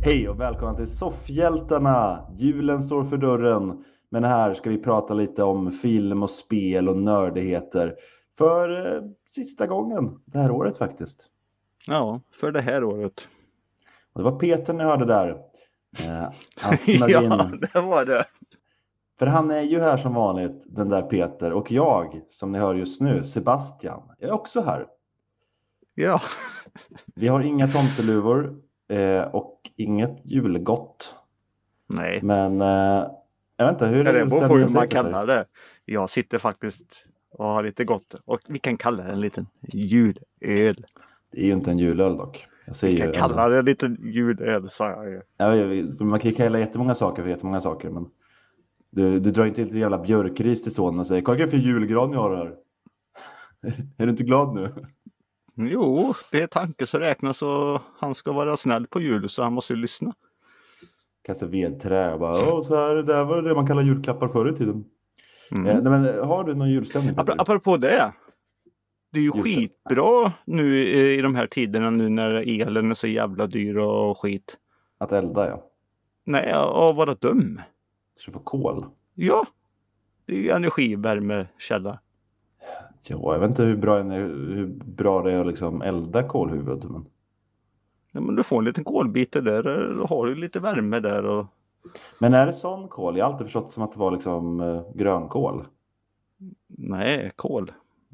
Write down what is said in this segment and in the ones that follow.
Hej och välkomna till Soffhjältarna! Julen står för dörren, men här ska vi prata lite om film och spel och nördigheter för sista gången det här året faktiskt. Ja, för det här året. Och det var Peter ni hörde där. Han smög Ja, in. det var det. För han är ju här som vanligt, den där Peter. Och jag, som ni hör just nu, Sebastian, är också här. Ja. Vi har inga tomteluvor och inget julgott. Nej. Men jag vet inte, hur är Det beror på hur man Peter? kallar det. Jag sitter faktiskt och har lite gott. Och vi kan kalla det en liten julöl. Det är ju inte en julöl dock. Vi kan kalla det en liten julöl, sa jag ju. Ja, man kan ju kalla jättemånga saker för jättemånga saker. Men du drar inte till jävla björkris till sonen och säger: "Vad är det för julgran jag har här?" Är du inte glad nu? Jo, det är tanke så räknas och han ska vara snäll på jul så han måste ju lyssna. Kasta vedträ och bara, så här, det var det man kallar julklappar förr i tiden. Nej, men har du någon julstämning, Peter? Apropå det. Det är ju skitbra nu i de här tiderna nu när elen är så jävla dyr och skit. Att elda, ja. Nej, att vara dum. Så du får kol. Ja, det är ju energivärmekälla. Ja, jag vet inte hur bra det är att liksom elda kolhuvud. Men... Ja, men du får en liten kolbit där, då har du lite värme där. Och... Men är det sån kol? Jag har alltid förstått som att det var liksom grönkål. Nej, kol.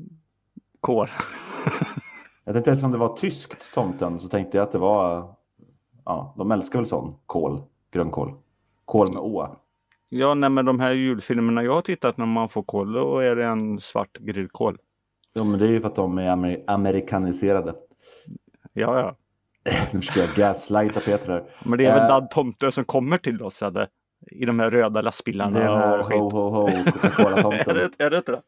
Jag tänkte som det var tyskt tomten så tänkte jag att det var, ja, de älskar väl sån kål, grönkål. Kål med å. Ja, nej, men de här julfilmerna jag har tittat när man får kål, då är det en svart grillkål. Ja, men det är ju för att de är amerikaniserade. Ja. Nu ska jag gaslighta Peter här. Men det är väl den tomten som kommer till oss, eller? I de här röda lastbilarna. Det är den här och skit. ho Coca-Cola-tomten. är det rätt?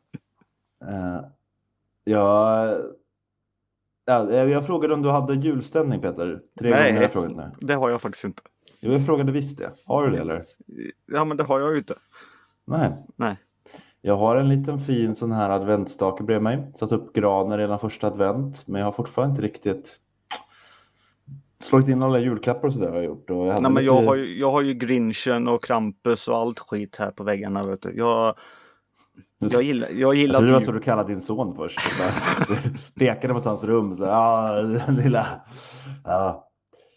Jag frågade om du hade julstämning, Peter. 3 gånger har jag frågat nu. Det har jag faktiskt inte. Jag frågade visst det. Har du det eller? Ja, men det har jag ju inte. Nej. Jag har en liten fin sån här adventstake bredvid mig. Satt upp granen redan första advent. Men jag har fortfarande inte riktigt slagit in alla julklappar och sådär har jag gjort. Och jag har ju Grinchen och Krampus och allt skit här på väggarna. Vet du. Jag gillar jag tror det var så du kallade din son först. Pekade mot hans rum. Så, lilla. Ja.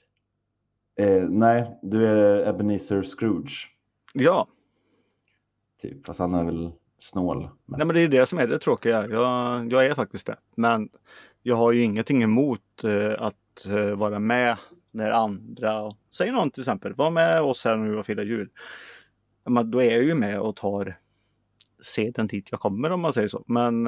Nej, du är Ebenezer Scrooge. Ja. Typ, fast han är väl snål. Mest. Nej, men det är det som är det tråkiga. Jag är faktiskt det. Men jag har ju ingenting emot att vara med när andra... Säg någon till exempel, var med oss här nu och fira jul. Men då är jag ju med och tar seden dit jag kommer, om man säger så. Men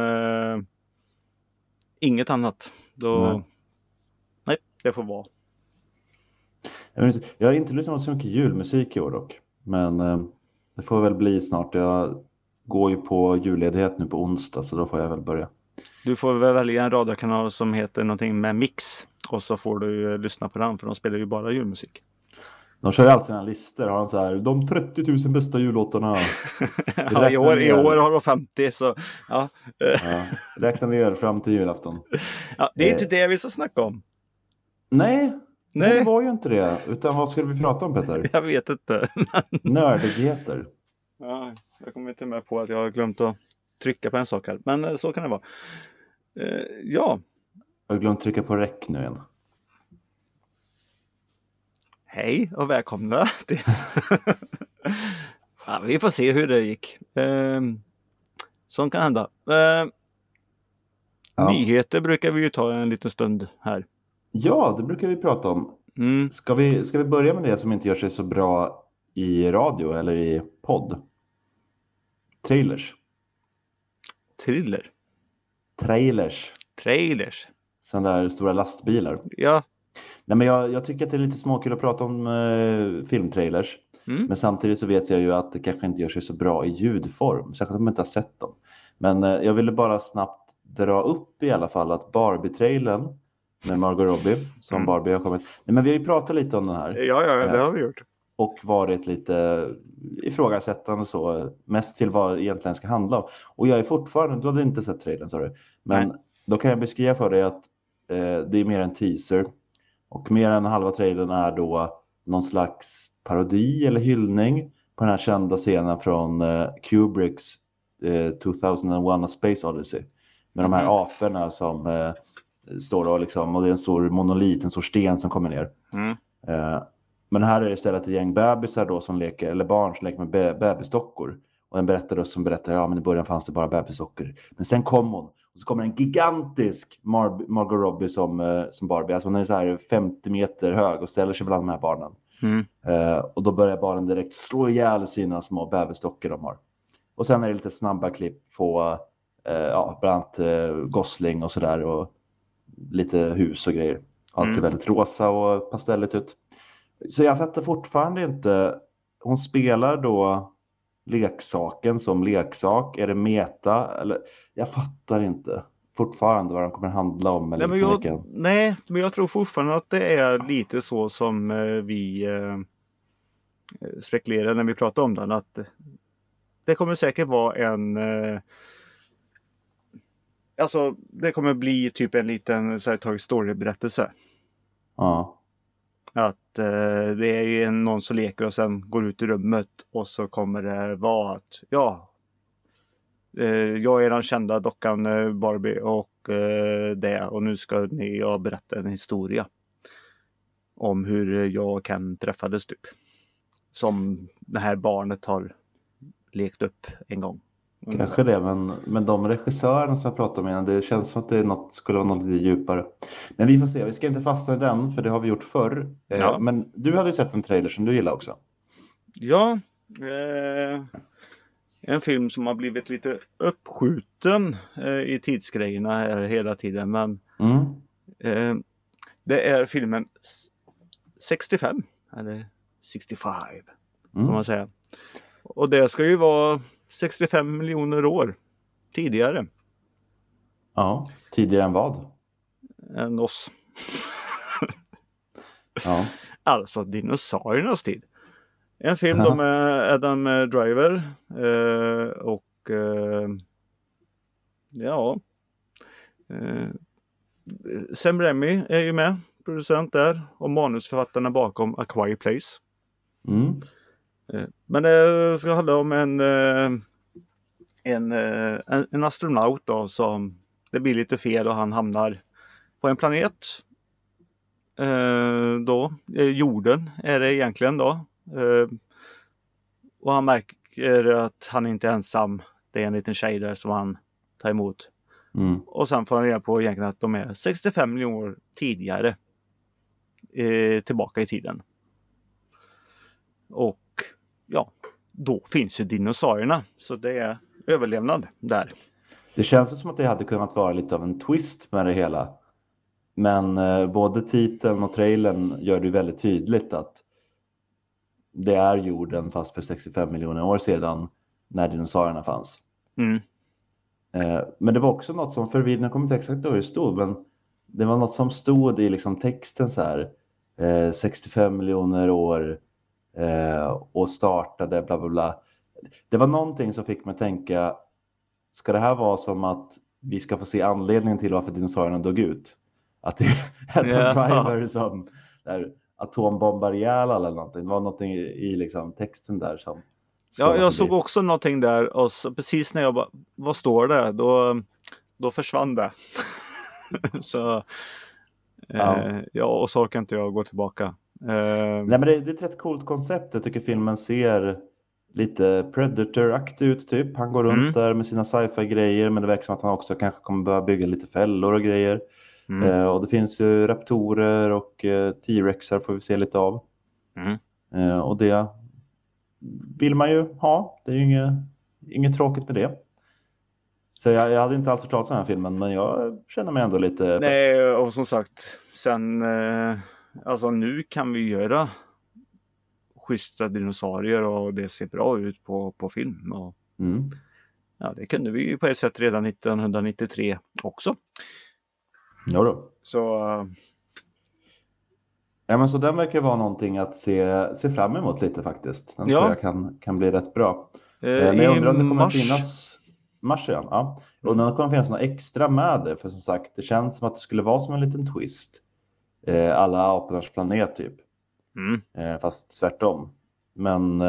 inget annat. Nej, det får vara. Jag har inte lyssnat på så mycket julmusik i år dock. Men det får väl bli snart. Jag går ju på julledighet nu på onsdag, så då får jag väl börja. Du får väl välja en radiokanal som heter någonting med Mix. Och så får du lyssna på den, för de spelar ju bara julmusik. De kör ju alltid sina listor. Har de så här, de 30 000 bästa jullåtarna. Ja, i år har de 50, så ja. Räkna ner fram till julafton. Ja, det är inte det vi ska snacka om. Nej, det var ju inte det. Utan vad skulle vi prata om, Peter? Jag vet inte. Nördigheter. Ja, jag kommer inte med på att jag har glömt att trycka på en sak här. Men så kan det vara. Ja. Jag har glömt trycka på räck nu igen. Hej och välkomna till... Ja, vi får se hur det gick. Sånt kan hända. Nyheter brukar vi ju ta en liten stund här. Ja, det brukar vi prata om. Ska vi börja med det som inte gör sig så bra i radio eller i podd? Trailers. Sådana där stora lastbilar. Ja. Nej, men jag tycker att det är lite småkul att prata om filmtrailers. Men samtidigt så vet jag ju att det kanske inte gör sig så bra i ljudform. Särskilt om man inte har sett dem. Men jag ville bara snabbt dra upp i alla fall att Barbie-trailern med Margot Robbie som Barbie har kommit. Nej, men vi har ju pratat lite om den här. Ja, det har vi gjort. Och varit lite ifrågasättande så. Mest till vad det egentligen ska handla om. Och jag är fortfarande, du hade inte sett trailern, sa du. Men då kan jag beskriva för dig att det är mer en teaser. Och mer än halva trailern är då någon slags parodi eller hyllning på den här kända scenen från Kubricks 2001 A Space Odyssey. Med de här aporna som står då liksom, och det är en stor monolit, en stor sten som kommer ner. Men här är det istället ett gäng bebisar då som leker, eller barn som leker med bebisdockor. Och en berättare som berättar, ja men i början fanns det bara bebisdockor. Men sen kom hon. Och så kommer en gigantisk Margot Robbie som Barbie. Alltså hon är så här 50 meter hög och ställer sig bland de här barnen. Och då börjar barnen direkt slå ihjäl sina små bebisdockor de har. Och sen är det lite snabba klipp på bland annat Gosling och sådär. Och lite hus och grejer. Allt ser väldigt rosa och pastelligt ut. Så jag fattar fortfarande inte. Hon spelar då leksaken som leksak. Är det meta? Eller, jag fattar inte fortfarande vad den kommer handla om. Eller men jag tror fortfarande att det är lite så som vi spekulerar när vi pratar om den. Att det kommer säkert vara en... alltså det kommer bli typ en liten Toy Story-berättelse. Ja. Att det är ju någon som leker och sen går ut i rummet och så kommer det vara att jag är den kända dockan Barbie och och nu ska jag berätta en historia om hur jag och Ken träffades typ. Som det här barnet har lekt upp en gång. Kanske det, men de regissörerna som jag pratade med, det känns som att det skulle vara något lite djupare. Men vi får se, vi ska inte fastna i den, för det har vi gjort förr. Men du hade ju sett en trailer som du gillar också. Ja, en film som har blivit lite uppskjuten i tidsgrejerna här hela tiden. Men det är filmen 65, eller 65 kan man säga. Och det ska ju vara 65 miljoner år tidigare. Ja, tidigare än vad? Än oss. Ja. Alltså dinosauriernas tid. En film då med Adam Driver Sam Raimi är ju med, producent där, och manusförfattarna bakom A Quiet Place. Men det ska handla om en astronaut då, som det blir lite fel och han hamnar på en planet. Jorden är det egentligen då. Och han märker att han inte är ensam. Det är en liten tjej där som han tar emot. Och sen får han reda på egentligen att de är 65 miljoner år tidigare tillbaka i tiden. Och då finns ju dinosaurierna. Så det är överlevnad där. Det känns som att det hade kunnat vara lite av en twist med det hela. Men både titeln och trailern gör det väldigt tydligt att det är jorden fast för 65 miljoner år sedan när dinosaurierna fanns. Men det var också något som förvirrade, jag kommer inte exakt hur det stod, men det var något som stod i liksom texten så här 65 miljoner år och startade bla bla bla. Det var någonting som fick mig att tänka, ska det här vara som att vi ska få se anledningen till varför dinosaurierna dog ut? Att det är en driver som där atombombar ihjäl eller någonting. Det var någonting i liksom texten där som... Ja, jag såg också någonting där och så, precis när jag bara, vad står det? Då försvann det. Så och så orkar inte jag gå tillbaka. Nej, men det är ett rätt coolt koncept. Jag tycker filmen ser lite Predator-aktig ut typ. Han går runt där med sina sci-fi-grejer, men det verkar som att han också kanske kommer börja bygga lite fällor och grejer. Och det finns ju raptorer och T-rexar får vi se lite av. Och det vill man ju ha. Det är ju inget tråkigt med det. Så jag hade inte alls hört talas om den här filmen, men jag känner mig ändå lite... Nej, och som sagt, sen alltså nu kan vi göra schyssta dinosaurier och det ser bra ut på film. Och, ja, det kunde vi ju på ett sätt redan 1993 också. Ja då. Så... Ja, men så den verkar vara någonting att se fram emot lite faktiskt. Den tror jag kan bli rätt bra. Men jag undrar om det kommer att finnas... Mars igen, ja. Och nu kommer det finnas något extra med det. För som sagt, det känns som att det skulle vara som en liten twist. Alla apornas planet typ. Fast tvärtom. Men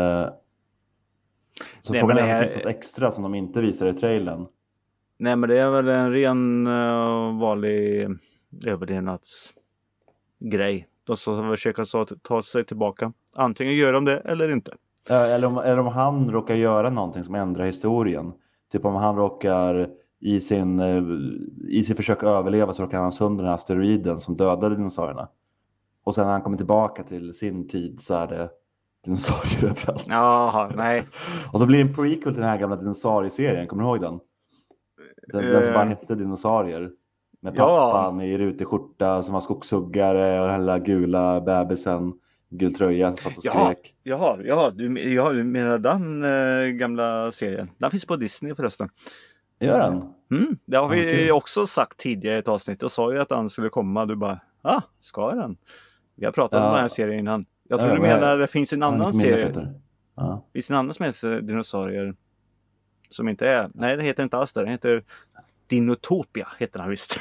så frågan är om det finns något extra som de inte visar i trailern. Nej, men det är väl en ren vanlig överlevnadsgrej. De ska försöka ta sig tillbaka. Antingen gör de det eller inte. Eller om han råkar göra någonting som ändrar historien. Typ om han råkar i sin försök att överleva så råkar han sönder den här asteroiden som dödade dinosaurierna. Och sen när han kommer tillbaka till sin tid så är det dinosaurier överallt. Jaha, nej. Och så blir det en prequel till den här gamla dinosaurieserien, kommer du ihåg den? Den som bara hette Dinosaurier. Med pappan i rutig skjorta som var skogshuggare och den här lilla gula bebisen, gul tröja som satt och skrek. Jaha, du menar den gamla serien? Den finns på Disney förresten. Gör den? Det har vi också sagt tidigare i ett avsnitt. Och sa ju att den skulle komma. Du bara, ska den? Vi har pratat om den här serien innan. Jag tror du menar det finns en annan serie. Det finns en annan som heter Dinosaurier. Som inte är, nej det heter inte alls det. Den heter Dinotopia, heter den visst.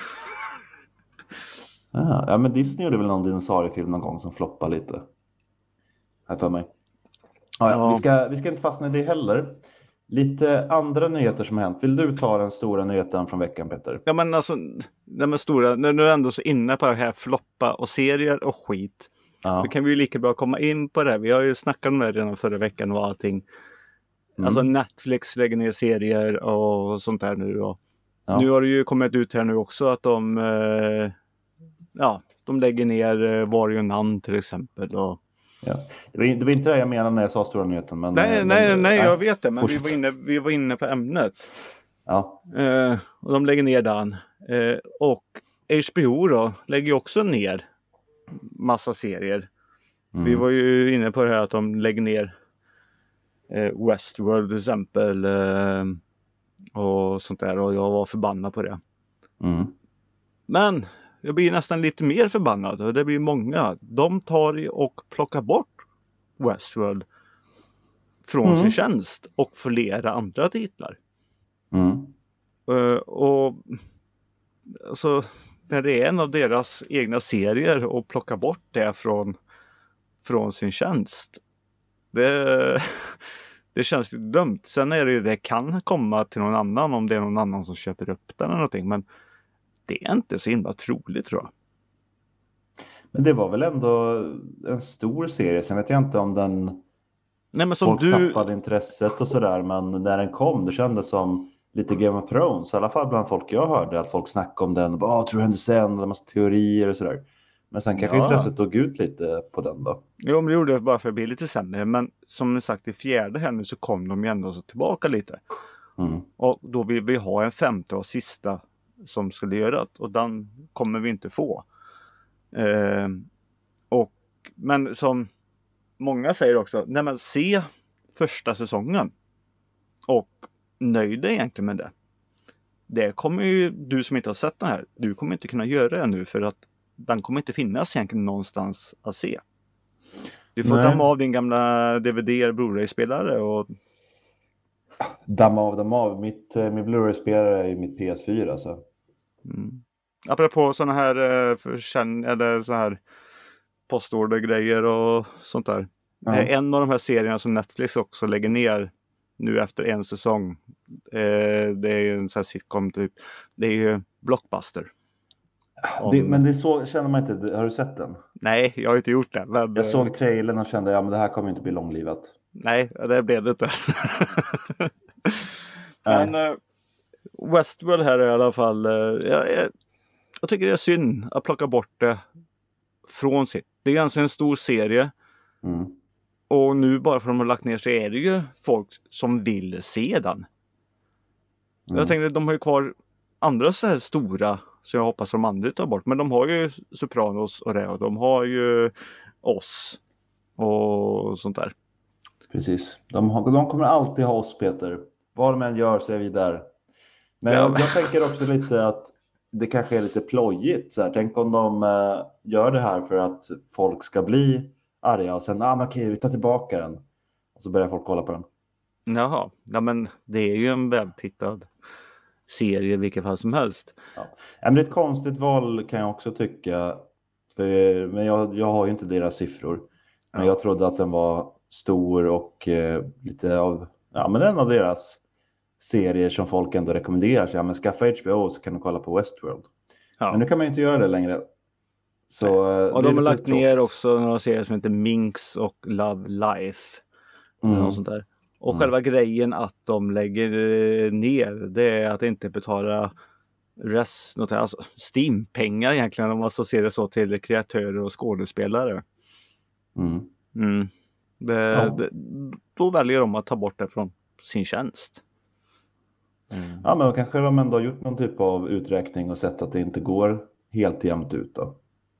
Ja, men Disney gjorde väl någon dinosauriefilm någon gång som floppade lite. Här för mig. Vi ska inte fastna i det heller. Lite andra nyheter som har hänt. Vill du ta den stora nyheten från veckan, Peter? Ja, men alltså, den stora, när du är ändå så inne på det här floppa och serier och skit. Då kan vi ju lika bra komma in på det. Vi har ju snackat om det redan förra veckan och allting. Alltså Netflix lägger ner serier och sånt där nu. Och nu har det ju kommit ut här nu också att de lägger ner Varje namn till exempel. Och... Ja. Det var inte det jag menade när jag sa stora nyheten. Men, nej, jag vet det. Men vi var inne på ämnet. Ja. Och de lägger ner den. Och HBO då lägger också ner massa serier. Vi var ju inne på det här att de lägger ner Westworld till exempel. Och sånt där. Och jag var förbannad på det. Men jag blir nästan lite mer förbannad. Och det blir många. De tar och plockar bort Westworld från sin tjänst. Och flera andra titlar. Och alltså, när det är en av deras egna serier och plocka bort det från sin tjänst. Det känns lite dumt. Sen är det kan komma till någon annan om det är någon annan som köper upp den eller någonting. Men det är inte så himla troligt, tror jag. Men det var väl ändå en stor serie. Sen vet jag inte om den... Nej, men som folk tappade intresset och sådär. Men när den kom, det kändes som lite Game of Thrones. I alla fall bland folk jag hörde. Att folk snackade om den. Tror det hände sen? Och en massa teorier och sådär. Men sen kanske intresset tog ut lite på den då. Jo, men det gjorde det bara för att bli lite sämre. Men som sagt, i fjärde här nu så kom de ju ändå så tillbaka lite. Och då vill vi ha en femte och sista som skulle göra det. Och den kommer vi inte få. Men som många säger också, nej men se första säsongen och nöjd dig egentligen med det. Det kommer ju du som inte har sett den här, du kommer inte kunna göra det nu för att den kommer inte finnas egentligen någonstans att se. Du får damma av din gamla DVD Blu-ray-spelare och damma av. Min Blu-ray-spelare i mitt PS4 alltså. Apropå sådana här eller så här postordergrejer och sånt där. En av de här serierna som Netflix också lägger ner nu efter en säsong. Det är ju en sån här sitcom typ. Det är ju Blockbuster. Men det så känner man inte. Har du sett den? Nej, jag har inte gjort det. Men... Jag såg trailern och kände men det här kommer inte bli långlivat. Nej, det blev det inte. Men Westworld här är i alla fall... jag tycker det är synd att plocka bort det från sitt. Det är ganska en stor serie. Och nu bara för att de har lagt ner så är det ju folk som vill se den. Jag tänkte de har ju kvar andra så här stora så jag hoppas de andra tar bort. Men de har ju Sopranos och det och de har ju oss och sånt där. Precis. De kommer alltid ha oss, Peter. Vad de än gör så är vi där. Men jag tänker också lite att det kanske är lite plojigt. Så här. Tänk om de gör det här för att folk ska bli arga och sen, men okej, vi tar tillbaka den. Och så börjar folk kolla på den. Jaha, ja men det är ju en vältittad serie i vilket fall som helst. Ja. Men det är ett konstigt val kan jag också tycka. Men jag har ju inte deras siffror. Men jag trodde att den var stor och lite av, ja men en av deras serier som folk ändå rekommenderar sig. Ja men skaffa HBO så kan du kolla på Westworld. Ja. Men nu kan man ju inte göra det längre. Så och det är de har lite lagt ner tråkigt. också några serier som heter Minx och Love Life. Eller något sånt där. Och själva grejen att de lägger ner, det är att inte betala alltså Steam-pengar egentligen, om man så ser det så, till kreatörer och skådespelare. Då väljer de att ta bort det från sin tjänst. Ja, men då kanske de ändå har gjort någon typ av uträkning och sett att det inte går helt jämnt ut då.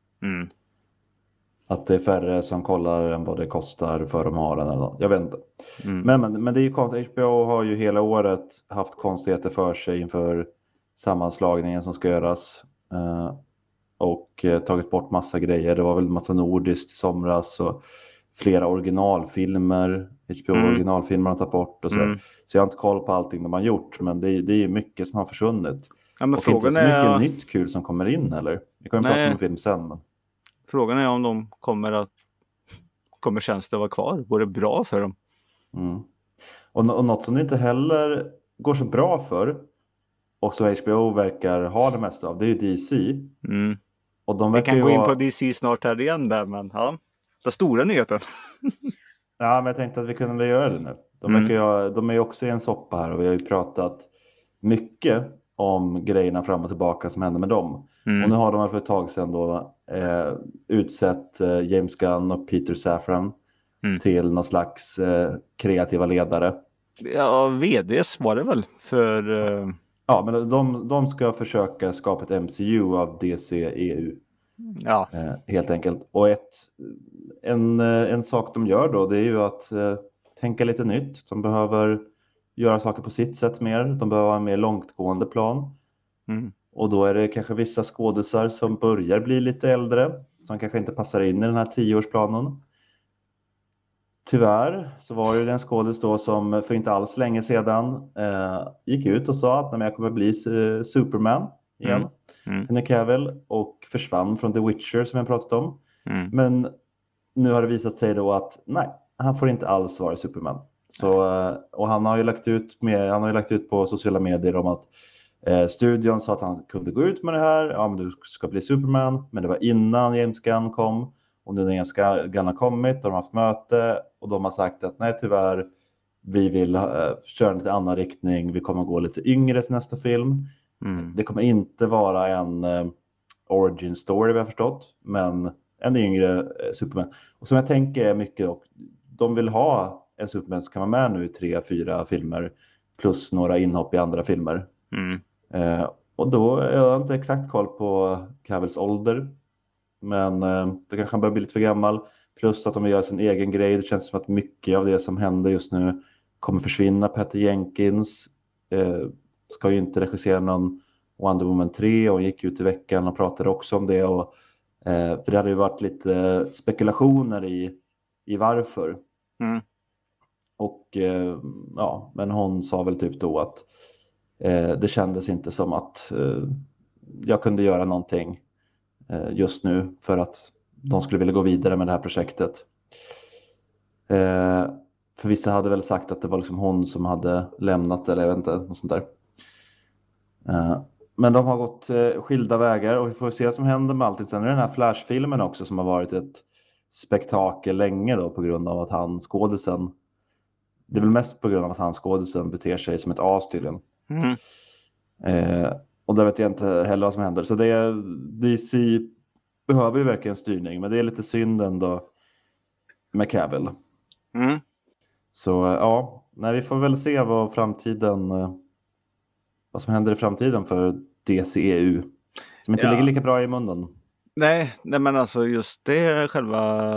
Att det är färre som kollar än vad det kostar för de har den eller något. Jag vet inte. Men det är ju konstigt. HBO har ju hela året haft konstigheter för sig inför sammanslagningen som ska göras. Och tagit bort massa grejer. Det var väl massa nordiskt i somras och flera originalfilmer. HBO originalfilmer har tagit bort och så. Så jag har inte koll på allting de har gjort. Men det är mycket som har försvunnit. Ja, men och inte så mycket nytt kul som kommer in heller. Vi kan ju prata om en film sen. Men... Frågan är om de kommer tjänsten vara kvar. Går det bra för dem? Och något som det inte heller går så bra för. Och som HBO verkar ha det mesta av. Det är ju DC. Och de vi kan gå in på DC snart här igen där. Men ja, den stora nyheten. Ja, men jag tänkte att vi kunde göra det nu. De är ju också i en soppa här. Och vi har ju pratat mycket om grejerna fram och tillbaka som händer med dem. Och nu har de för ett tag sedan då utsett James Gunn och Peter Safran till någon slags kreativa ledare. Ja, VDs var det väl för... Ja, men de ska försöka skapa ett MCU av DC-EU. Ja. Helt enkelt. Och en sak de gör då, det är ju att tänka lite nytt. De behöver göra saker på sitt sätt mer. De behöver ha en mer långtgående plan. Och då är det kanske vissa skådisar som börjar bli lite äldre. Som kanske inte passar in i den här 10-årsplanen. Tyvärr så var det en skådis då som för inte alls länge sedan gick ut och sa att jag kommer bli Superman igen. Henry Cavill, och försvann från The Witcher som jag pratat om. Men nu har det visat sig då att nej, han får inte alls vara Superman. Så, och han har ju lagt ut på sociala medier om att studion sa att han kunde gå ut med det här. Ja, men du ska bli Superman. Men det var innan James Gunn kom. Och nu när James Gunn har kommit, de har haft möte och de har sagt att nej tyvärr, vi vill köra en lite annan riktning. Vi kommer gå lite yngre till nästa film. Det kommer inte vara en origin story vi har förstått, men en yngre Superman. Och som jag tänker är mycket, och de vill ha en Superman som kan vara med nu i 3-4 filmer plus några inhopp i andra filmer. Och då är jag inte exakt koll på Cavills ålder. Men då kanske han börjar bli lite för gammal. Plus att de gör sin egen grej. Det känns som att mycket av det som händer just nu kommer försvinna. Patty Jenkins ska ju inte regissera någon Wonder Woman 3. Och gick ut i veckan och pratade också om det. Och, för det hade ju varit lite spekulationer i varför. Och ja, men hon sa väl typ då att det kändes inte som att jag kunde göra någonting just nu för att de skulle vilja gå vidare med det här projektet. För vissa hade väl sagt att det var liksom hon som hade lämnat, eller jag vet inte, något sånt där. Men de har gått skilda vägar och vi får se vad som händer med allt. Sen är den här Flash-filmen också som har varit ett spektakel länge då på grund av att skådisen, det är väl mest på grund av att skådisen beter sig som ett as tydligen. Och där vet jag inte heller vad som händer. Så DC behöver ju verkligen styrning. Men det är lite synd ändå med Cavill. Så ja, vi får väl se vad som händer i framtiden för DCEU. Som inte ligger lika bra i munnen. Nej men alltså just det själva...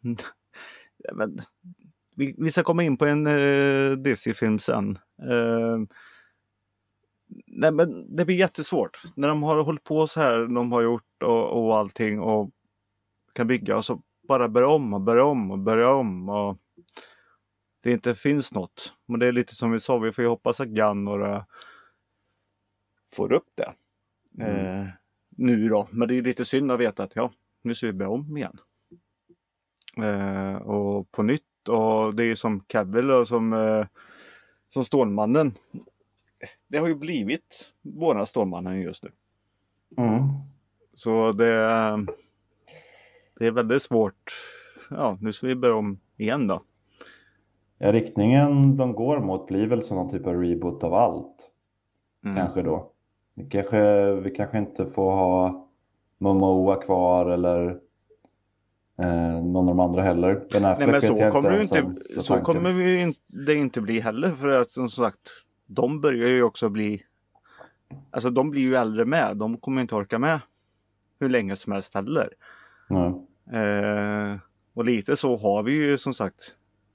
vi ska komma in på en DC-film sen. Nej, men det blir jättesvårt. När de har hållit på så här, de har gjort och allting och kan bygga och så bara börja om och det inte finns något. Men det är lite som vi sa, vi får ju hoppas att Gunn några får upp det. Nu då. Men det är lite synd att veta att nu ska vi börja om igen. och på nytt. Och det är ju som Cavill och som Stålmannen. Det har ju blivit våra Stålmannen just nu. Så det är väldigt svårt. Ja, nu ska vi börja om igen då. Ja, riktningen de går mot blir väl som någon typ av reboot av allt. Kanske då. Vi kanske inte får ha Momoa kvar eller någon av de andra heller. Nej, men så kommer det inte bli heller, för att som sagt de börjar ju också bli, alltså de blir ju äldre med, de kommer inte orka med hur länge som helst heller. Och lite så har vi ju som sagt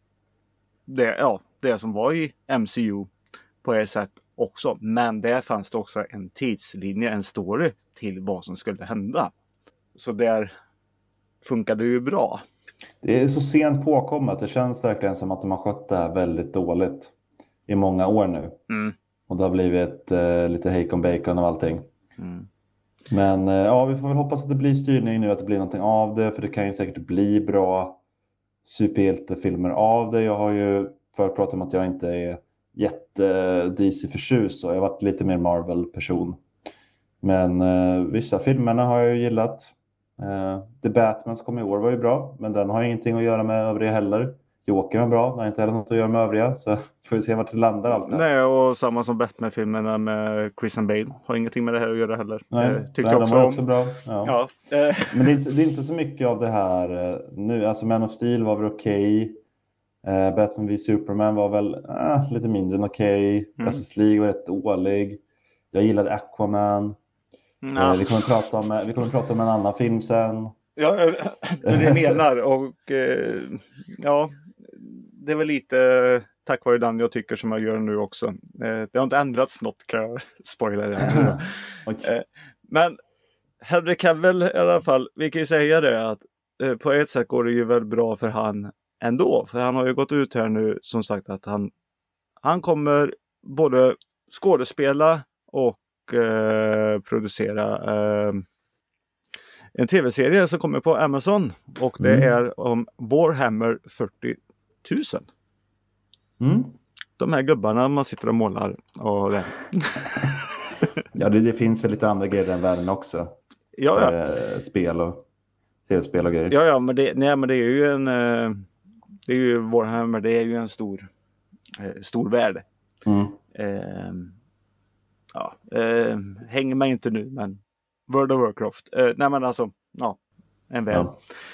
det som var i MCU på ett sätt också, men där fanns det också en tidslinje, en story till vad som skulle hända. Så där funkade det ju bra. Det är så sent påkommet. Det känns verkligen som att de har skött det här väldigt dåligt i många år nu. Och det har blivit lite hejkon bacon och allting. Men ja, vi får väl hoppas att det blir styrning nu, att det blir någonting av det. För det kan ju säkert bli bra superhjältefilmer av det. Jag har ju förut pratat om att jag inte är jätte-DC-förtjust, så jag har varit lite mer Marvel-person. Men vissa filmerna har jag ju gillat. The Batman som kom i år var ju bra, men den har ingenting att göra med övriga heller. Joker var bra, den har inte heller något att göra med övriga, så får vi se vart det landar allt det. Nej, och samma som Batman-filmerna med Christian Bale har ingenting med det här att göra heller. Nej, tyckte de var också bra. Ja. Ja. Men det är inte så mycket av det här nu. Alltså Man of Steel var väl okej. Batman v Superman var väl lite mindre än okej. Justice League var rätt dålig. Jag gillade Aquaman. Vi kommer prata om en annan film sen. Ja, det menar. Och ja, det är väl lite tack vare den jag tycker som jag gör nu också. Det har inte ändrats något, kan jag spoila det. Men Henry Cavill i alla fall, vi kan ju säga det att på ett sätt går det ju väl bra för han ändå. För han har ju gått ut här nu som sagt att han kommer både skådespela och producera en tv-serie som kommer på Amazon, och det är om Warhammer 40 000. De här gubbarna man sitter och målar och det. Ja, det finns väl lite andra grejer i den världen också. Ja. Spel och tv-spel och grejer. Ja, men det är ju det är ju Warhammer, det är ju en stor värld. Hänger mig inte nu, men World of Warcraft. Nej, men alltså, en värld.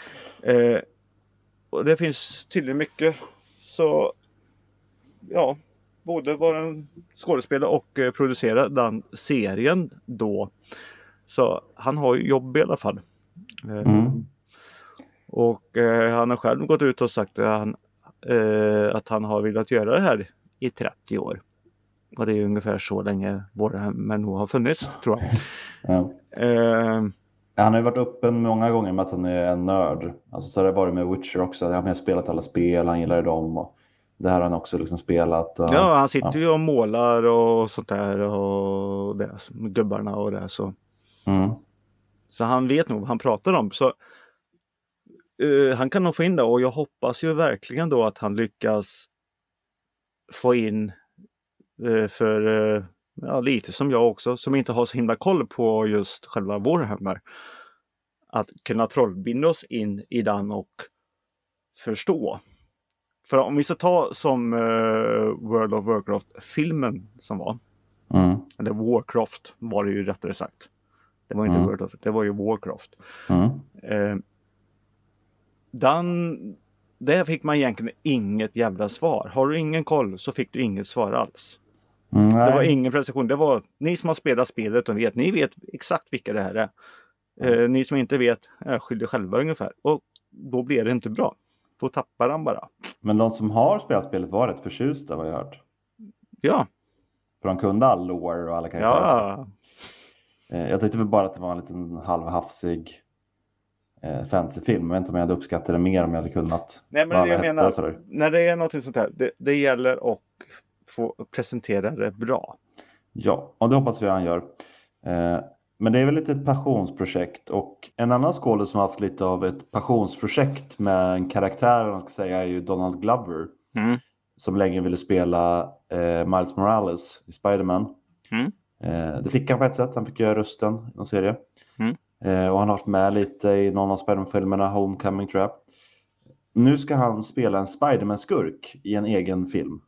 Och det finns tydligen mycket. Så ja, både vara en skådespelare och producera den serien då. Så han har ju jobb i alla fall. Och han har själv gått ut och sagt att han har velat göra det här i 30 år. Och det är ungefär så länge Warhammer nog har funnits, tror jag. Han har ju varit öppen många gånger med att han är en nörd. Alltså så har det varit med Witcher också. Han har spelat alla spel, han gillar dem. Och det här har han också liksom spelat. Och, ja, han sitter ju och målar och sånt där. Och det, gubbarna och det. Så han vet nog vad han pratar om. Så han kan nog få in det. Och jag hoppas ju verkligen då att han lyckas få in för lite som jag också, som inte har så himla koll på just själva Warhammer, att kunna trollbinda oss in i den och förstå. För om vi ska ta som World of Warcraft-filmen som var, eller Warcraft var det ju rättare sagt. Det var inte World of, det var ju Warcraft. Där fick man egentligen inget jävla svar. Har du ingen koll så fick du inget svar alls. Det var ingen presentation. Det var ni som har spelat spelet och ni vet exakt vilka det här är. Ni som inte vet skyller själva ungefär. Och då blir det inte bra. Då tappar han bara. Men de som har spelat spelet var rätt förtjusta, vad jag hört. Ja. För de kunde all lore och alla karaktärer. Ja. Jag tyckte väl bara att det var en liten halvhafsig fantasyfilm. Jag vet inte om jag hade uppskattat det mer om jag hade kunnat. Nej, men det jag menar, när det är något sånt här, det gäller att få presentera det bra. Ja, och det hoppas vi han gör. Men det är väl lite ett passionsprojekt, och en annan skådespelare som har haft lite av ett passionsprojekt med en karaktär, om man ska säga, är ju Donald Glover. Som länge ville spela Miles Morales i Spider-Man. Det fick han på ett sätt, han fick göra rösten i någon serie. Och han har varit med lite i någon av Spider-Man-filmerna, Homecoming tror jag. Nu ska han spela en Spider-Man-skurk i en egen film.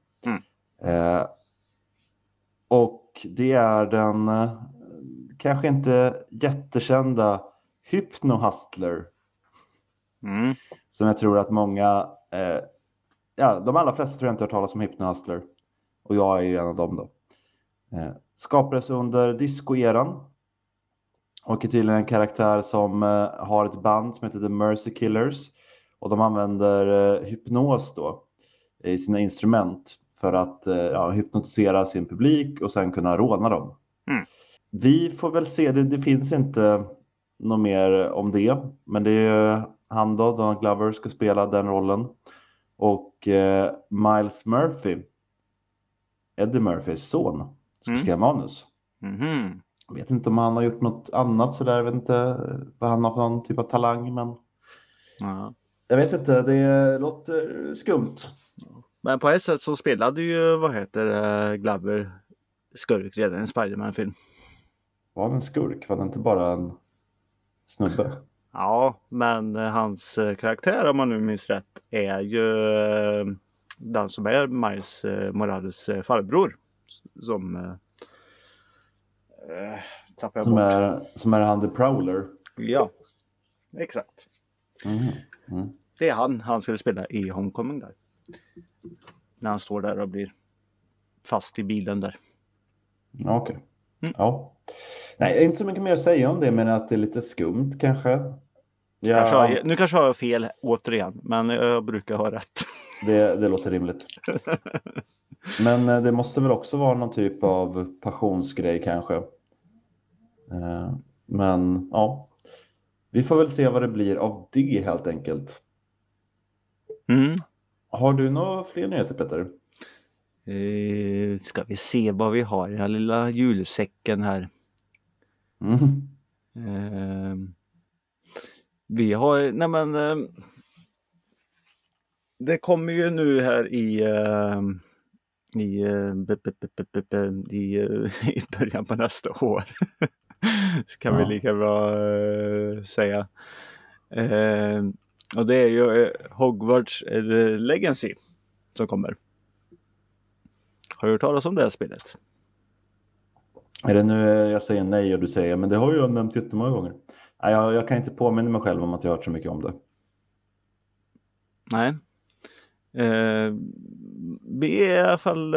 Och det är den kanske inte jättekända Hypno Hustler. Som jag tror att många, de allra flesta tror jag inte har talat om Hypno Hustler. Och jag är ju en av dem då. Skapades under disco-eran. Och är tydligen en karaktär som har ett band som heter The Mercy Killers. Och de använder hypnos då i sina instrument för att hypnotisera sin publik och sen kunna råna dem. Vi får väl se, det finns inte något mer om det. Men det är han då, Donald Glover, ska spela den rollen. Och Miles Murphy, Eddie Murphys son, ska skriva manus. Jag vet inte om han har gjort något annat sådär. Jag vet inte vad han har för någon typ av talang. Men jag vet inte, det låter skumt. Men på ett sätt så spelade ju, Glover skurk redan i en Spider-Man-film. Var han en skurk? Var det inte bara en snubbe? Ja, men hans karaktär, om man nu minns rätt, är ju den som är Miles Morales farbror. Som tappar jag bort. Som är han The Prowler? Ja, exakt. Det är han skulle spela i Homecoming där. När han står där och blir fast i bilen där. Okej. Ja. Nej, inte så mycket mer att säga om det, men att det är lite skumt kanske. Nu kanske jag har fel återigen, men jag brukar ha rätt. Det låter rimligt. Men det måste väl också vara någon typ av passionsgrej kanske. Men ja, vi får väl se vad det blir av det helt enkelt. Har du några fler nyheter, Peter? Ska vi se vad vi har i den här lilla julsäcken här. Vi har, det kommer ju nu här i början på nästa år. Så kan vi lika bra säga. Och det är ju Hogwarts Legacy som kommer. Har du hört talas om det här spelet? Är det nu jag säger nej och du säger, men det har jag nämnt jättemånga gånger. Nej, jag kan inte påminna mig själv om att jag har hört så mycket om det. Nej. Vi är i alla fall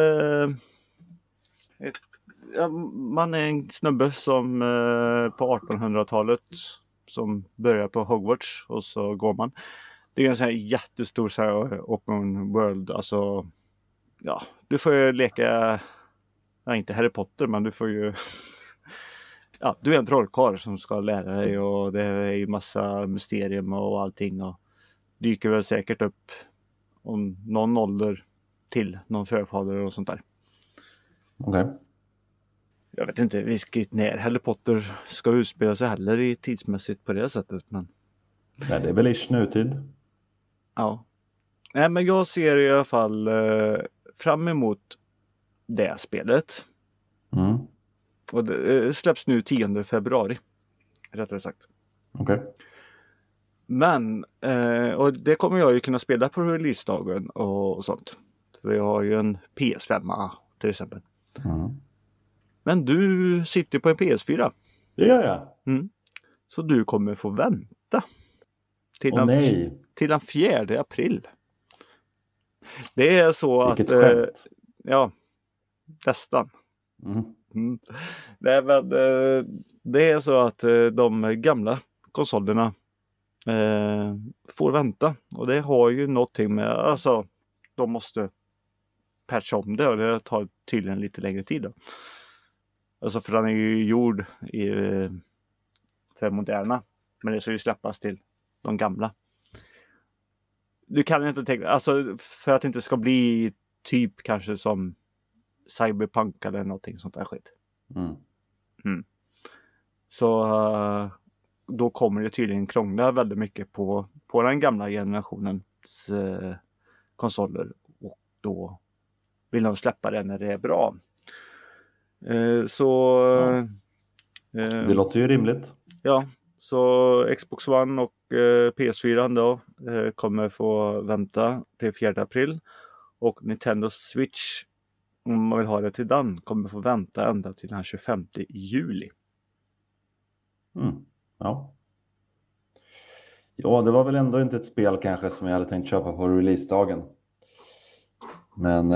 man är en snubbe som på 1800-talet som börjar på Hogwarts och så går man. Det är en sån här jättestor så här open world, alltså du får ju leka, inte Harry Potter, men du får ju du är en trollkarl som ska lära dig, och det är ju massa mysterium och allting, och dyker väl säkert upp om någon ålder till någon förfader och sånt där. Okej. Jag vet inte vilket när Harry Potter ska utspela sig heller i tidsmässigt på det sättet, men nej, det är väl ish nutid. Ja. Nej, men jag ser i alla fall fram emot det spelet. Och det släpps nu 10 februari. Rättare sagt. Okej. Men, och det kommer jag ju kunna spela på releasedagen och sånt. För jag har ju en PS5 till exempel. Men du sitter på en PS4. Det gör jag. Så du kommer få vänta. Till den 4 april. Det är så vilket att... skämt. Ja, nästan. Nej, men det är så att de gamla konsolerna får vänta. Och det har ju någonting med, alltså de måste patcha om det, och det tar tydligen lite längre tid då. Alltså för den är ju gjord för moderna, men det ska ju släppas till de gamla. Du kan inte tänka, alltså för att det inte ska bli typ kanske som Cyberpunk eller någonting sånt där skit. Så då kommer det tydligen krångla väldigt mycket på den gamla generationens konsoler. Och då vill de släppa det när det är bra. Det låter ju rimligt. Ja, så Xbox One och PS4 då kommer få vänta till 4 april. Och Nintendo Switch, om man vill ha det till den, kommer få vänta ända till den 25 juli. Ja, det var väl ändå inte ett spel kanske som jag hade tänkt köpa på releasedagen. Men...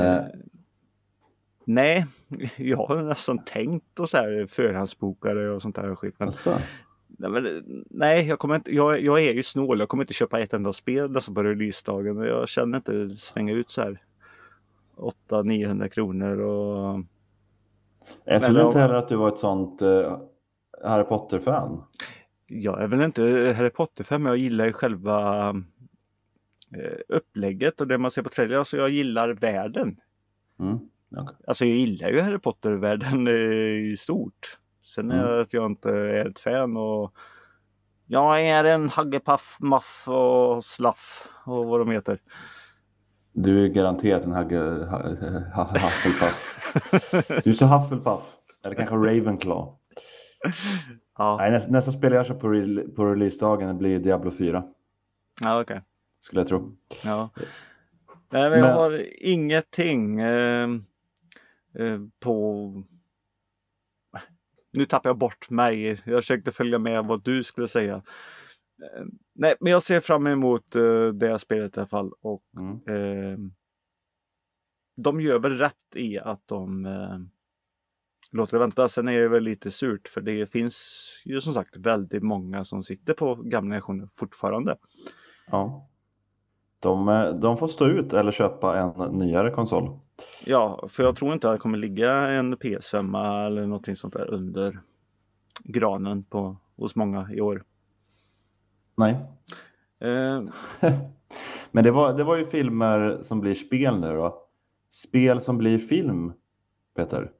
Nej, jag har nästan tänkt och så här förhandsbokare och sånt där skit. Men, nej, jag är ju snål. Jag kommer inte köpa ett enda spel nästan på releasedagen. Jag känner inte slänga ut så här 800-900 kronor. Och... Jag trodde inte heller att du var ett sånt Harry Potter-fan. Jag är väl inte Harry Potter-fan, men jag gillar ju själva upplägget och det man ser på trailer. Alltså jag gillar världen. Okay. Alltså jag gillar ju Harry Potter-världen i stort. Sen är det att jag inte är ett fan och jag är en Haggepuff, Muff och Slaff och vad de heter. Du är garanterat en Hufflepuff. Du är så Hufflepuff. Eller kanske Ravenclaw. Ja. Nej, nästa spel jag kör på releasedagen blir Diablo 4. Ja, okej. Skulle jag tro. Ja. Nej, men jag har ingenting på... Nu tappar jag bort mig. Jag försökte följa med vad du skulle säga. Nej, men jag ser fram emot det spelet i alla fall. Och de gör väl rätt i att de låter det vänta. Sen är det väl lite surt, för det finns ju som sagt väldigt många som sitter på gamla generationer fortfarande. Ja. De får stå ut eller köpa en nyare konsol. Ja, för jag tror inte att det kommer ligga en PS5 eller någonting sånt där under granen hos många i år. Nej. Men det var ju filmer som blir spel nu då. Spel som blir film, Peter.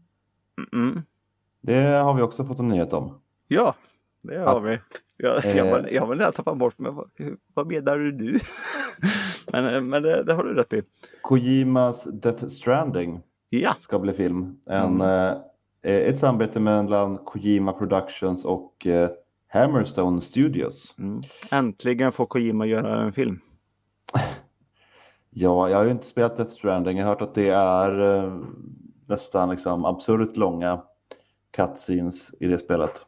Det har vi också fått en nyhet om. Ja, det har vi. Jag vill tappa bort mig. Vad menar du? men det har du rätt i. Kojimas Death Stranding ska bli film. Ett samarbete mellan Kojima Productions och Hammerstone Studios. Äntligen får Kojima göra en film. Ja, jag har ju inte spelat Death Stranding. Jag har hört att det är nästan liksom absurt långa cutscenes i det spelet.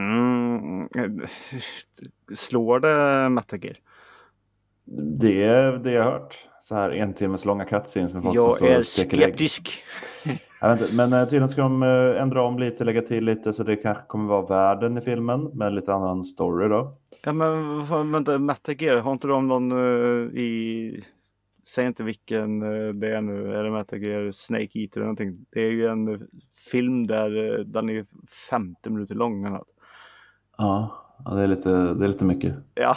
Slår det Metal Gear? Det är det jag har hört. Så här 1 timmes långa cutscenes med folk som står och steker ägg. Jag är skeptisk. Jag vet inte, men tydligen ska de ändra om lite, lägga till lite, så det kanske kommer vara världen i filmen med lite annan story då. Ja, men vänta, Metal Gear, har inte de någon säg inte vilken det är nu, är det Metal Gear Snake Eater eller någonting. Det är ju en film där den är 50 minuter lång. Ja, det är lite mycket. Ja.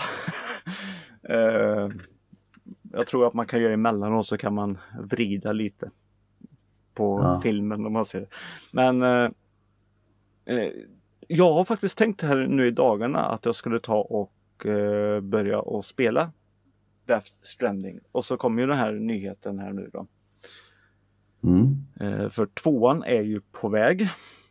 Jag tror att man kan göra emellanåt, så kan man vrida lite på filmen om man ser det. Men jag har faktiskt tänkt här nu i dagarna att jag skulle ta och börja och spela Death Stranding. Och så kommer ju den här nyheten här nu då. För 2:an är ju på väg.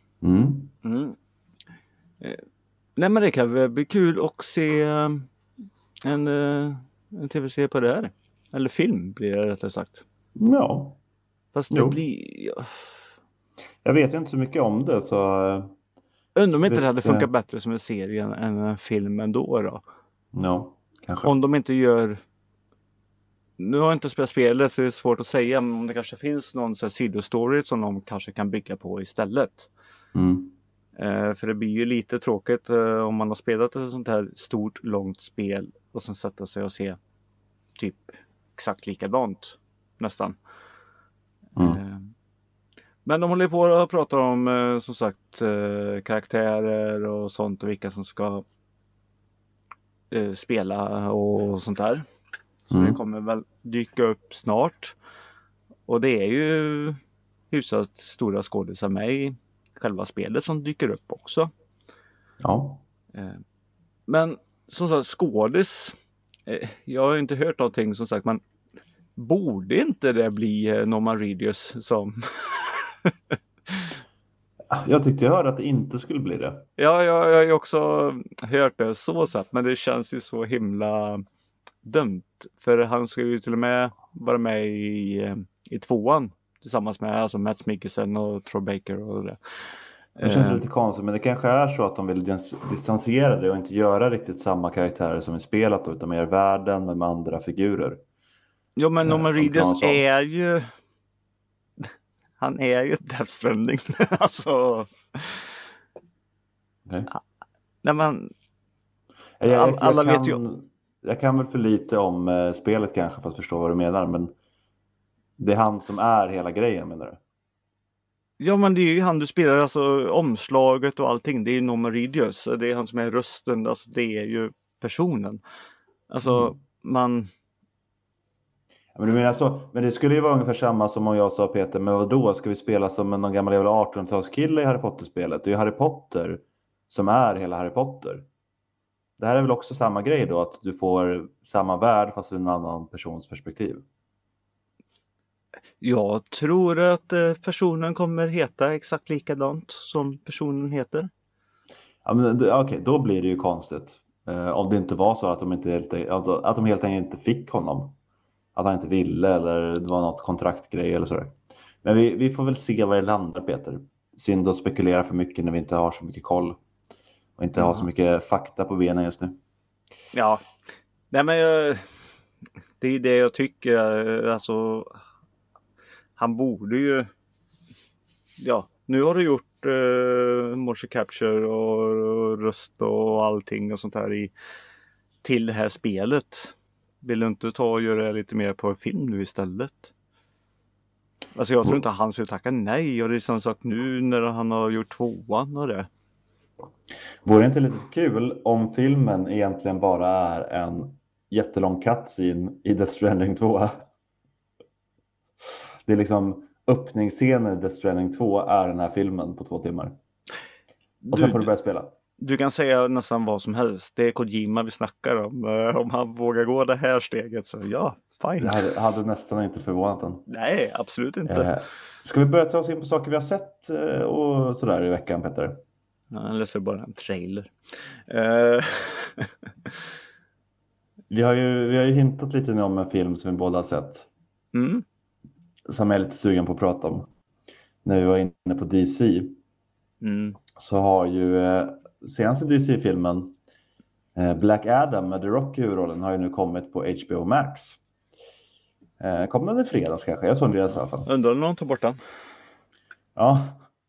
Nej, men det kan väl bli kul att se en tv-serie på det här. Eller film blir det rättare sagt. Ja. Fast det blir... Jag vet ju inte så mycket om det, så... Undrar om inte det hade funkat bättre som en serie än en film ändå då. Ja, kanske. Om de inte gör... Nu har jag inte spelat spelet, så det är svårt att säga, men om det kanske finns någon så här sidostory som de kanske kan bygga på istället. För det blir ju lite tråkigt om man har spelat ett sånt här stort, långt spel och sen sätta sig och se typ exakt likadant nästan. Men de håller på och pratar om som sagt karaktärer och sånt och vilka som ska spela och sånt där. Så det kommer väl dyka upp snart. Och det är ju hyfsat stora skådisar med i själva spelet som dyker upp också. Ja. Men som sagt, skådis. Jag har inte hört någonting som sagt, men borde inte det bli Norman Reedus som... Jag tyckte jag hörde att det inte skulle bli det. Ja, jag har ju också hört det så sett, men det känns ju så himla dumt. För han ska ju till och med vara med i tvåan tillsammans med alltså Mads Mikkelsen och Troy Baker och det. Det känns lite konstigt, men det kanske är så att de vill distansera det och inte göra riktigt samma karaktärer som i spelet då, utan mer världen med andra figurer. Ja, men Norman Reedus är ju... Han är ju Death Stranding. Alltså... Okay. Nej, men... Alla vet ju... Jag kan väl för lite om spelet kanske för att förstå vad du menar, men det är han som är hela grejen, menar du? Ja, men det är ju han du spelar, alltså omslaget och allting, det är ju Norman Reedus. Det är han som är rösten, alltså det är ju personen. Alltså, man... Men du menar så, men det skulle ju vara ungefär samma som om jag sa Peter, men vadå, ska vi spela som någon gammal jävla 1800-talskille i Harry Potter-spelet? Det är ju Harry Potter som är hela Harry Potter. Det här är väl också samma grej då, att du får samma värld fast ur en annan persons perspektiv. Jag tror att personen kommer heta exakt likadant som personen heter. Ja, men okej, då blir det ju konstigt. Om det inte var så att de helt enkelt inte fick honom. Att han inte ville eller det var något kontraktgrej eller sådär. Men vi får väl se vad det landar, Peter. Synd att spekulera för mycket när vi inte har så mycket koll. Och inte har så mycket fakta på benen just nu. Ja, nej men det är det jag tycker. Alltså, han borde ju... Ja, nu har du gjort motion capture och röst och allting och sånt här till det här spelet. Vill du inte ta och göra det lite mer på en film nu istället? Alltså jag tror inte han skulle tacka nej. Och det är som sagt nu när han har gjort tvåan och det. Vore det inte lite kul om filmen egentligen bara är en jättelång cutscene i Death Stranding 2? Det är liksom öppningsscenen i Death Stranding 2 är den här filmen på 2 timmar. Och sen får du börja spela. Du kan säga nästan vad som helst. Det är Kojima vi snackar om han vågar gå det här steget. Så ja, fine. Jag hade nästan inte förvånat den. Nej, absolut inte. Ska vi börja ta oss in på saker vi har sett och sådär i veckan, Peter? Ja, jag läser bara en trailer. Vi har ju hintat lite nu om en film som vi båda har sett. Mm. Som jag är lite sugen på att prata om. När vi var inne på DC. Så har ju senaste DC-filmen Black Adam med The Rock i huvudrollen har ju nu kommit på HBO Max. Kom den i fredags kanske? Jag såg den i alla fall. Undrar om någon tar bort den? Ja.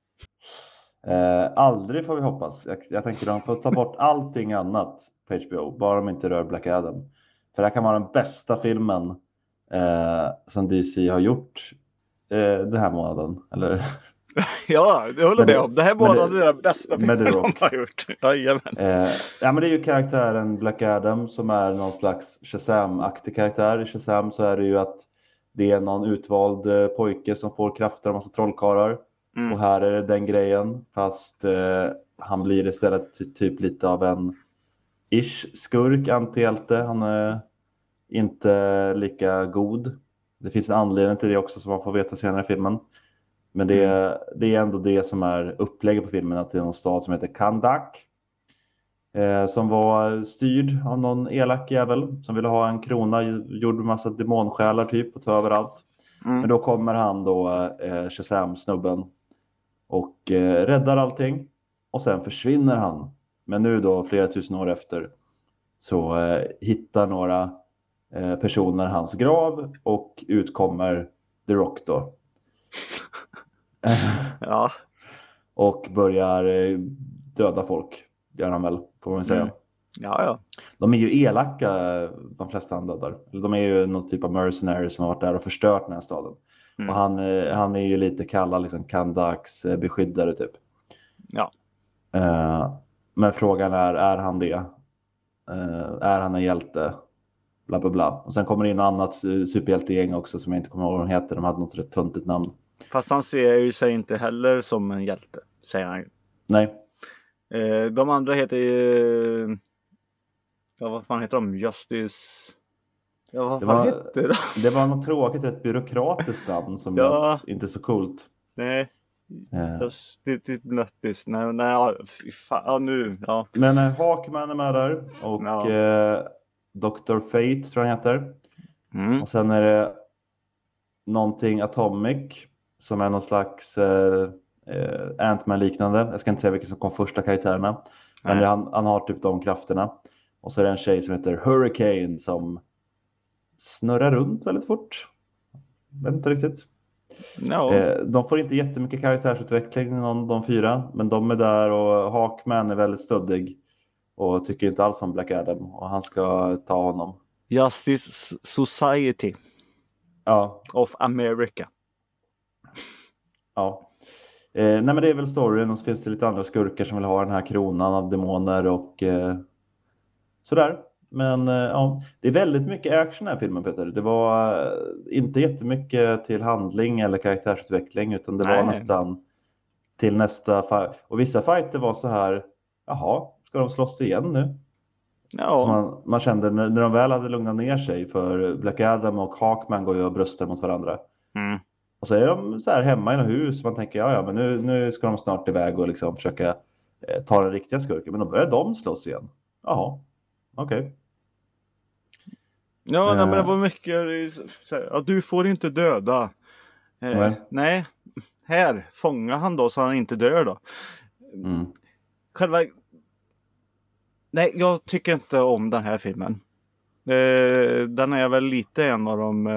Aldrig får vi hoppas. Jag tänker de får ta bort allting annat på HBO. Bara de inte rör Black Adam. För det här kan vara den bästa filmen som DC har gjort den här månaden. Eller... Ja, det håller med om. Det här var den bästa filmen de har gjort. Ja, men det är ju karaktären Black Adam som är någon slags Shazam-aktig karaktär. I Shazam så är det ju att det är någon utvald pojke som får krafter av massa trollkarlar. Och här är det den grejen. Fast han blir istället typ lite av en skurk, antihjälte. Han är inte lika god. Det finns en anledning till det också som man får veta senare i filmen. Men det är ändå det som är upplägget på filmen. Att det är någon stad som heter Kandak. Som var styrd av någon elak jävel. Som ville ha en krona. Gjorde massa demonsjälar typ. Och ta över allt. Men då kommer han då Shazam-snubben. Och räddar allting. Och sen försvinner han. Men nu då flera tusen år efter. Så hittar några personer hans grav. Och utkommer The Rock då. Ja. Och börjar döda folk. Gör han väl, får man säga. Ja. De är ju elaka, de flesta han dödar. De är ju någon typ av mercenary som har varit där och förstört den här staden. Och han är ju lite kallad liksom Kandaks beskyddare typ. Ja. Men frågan är han det? Är han en hjälte? Bla bla bla. Och sen kommer det in annat superhjältegäng också som jag inte kommer ihåg vad de heter. De hade något rätt tuntigt namn. Fast han ser ju sig inte heller som en hjälte, säger han ju. Nej. De andra heter ja, vad fan heter de? Justice... Ja, vad fan heter de? Det var något tråkigt, ett byråkratiskt namn som Ja. lät inte så coolt. Nej. Justice Nuttis. Nej, fy fan. Ja, nu. Ja. Men Hawkman är med där. Och Dr. Fate tror jag han heter. Och sen är det någonting Atomic som är någon slags Ant-Man-liknande. Jag ska inte säga vilken som kom första karaktärerna. Men han har typ de krafterna. Och så är det en tjej som heter Hurricane som snurrar runt väldigt fort. Vet inte riktigt. No. De får inte jättemycket karaktärsutveckling de 4. Men de är där och Hawkman är väldigt stöddig. Och tycker inte alls om Black Adam. Och han ska ta honom. Justice Society. Ja. Of America. Ja. Nej men det är väl storyn. Och så finns det lite andra skurkar som vill ha den här kronan av demoner och sådär. Men ja, det är väldigt mycket action i den här filmen, Peter. Det var inte jättemycket till handling eller karaktärsutveckling, utan det var nästan till nästa fight. Och vissa fighter var så här, jaha, ska de slåss igen nu? Ja. Så man kände när de väl hade lugnat ner sig, för Black Adam och Hawkman går ju och bröstar mot varandra. Och så är de så här hemma i något hus. Man tänker, ja men nu ska de snart iväg och liksom försöka ta den riktiga skurken. Men då börjar de slåss igen. Jaha, okej. Ja, men det var mycket så här, ja, du får inte döda. Nej, här fångar han då så han inte dör då. Själva... Nej, jag tycker inte om den här filmen. Den är väl lite en av dem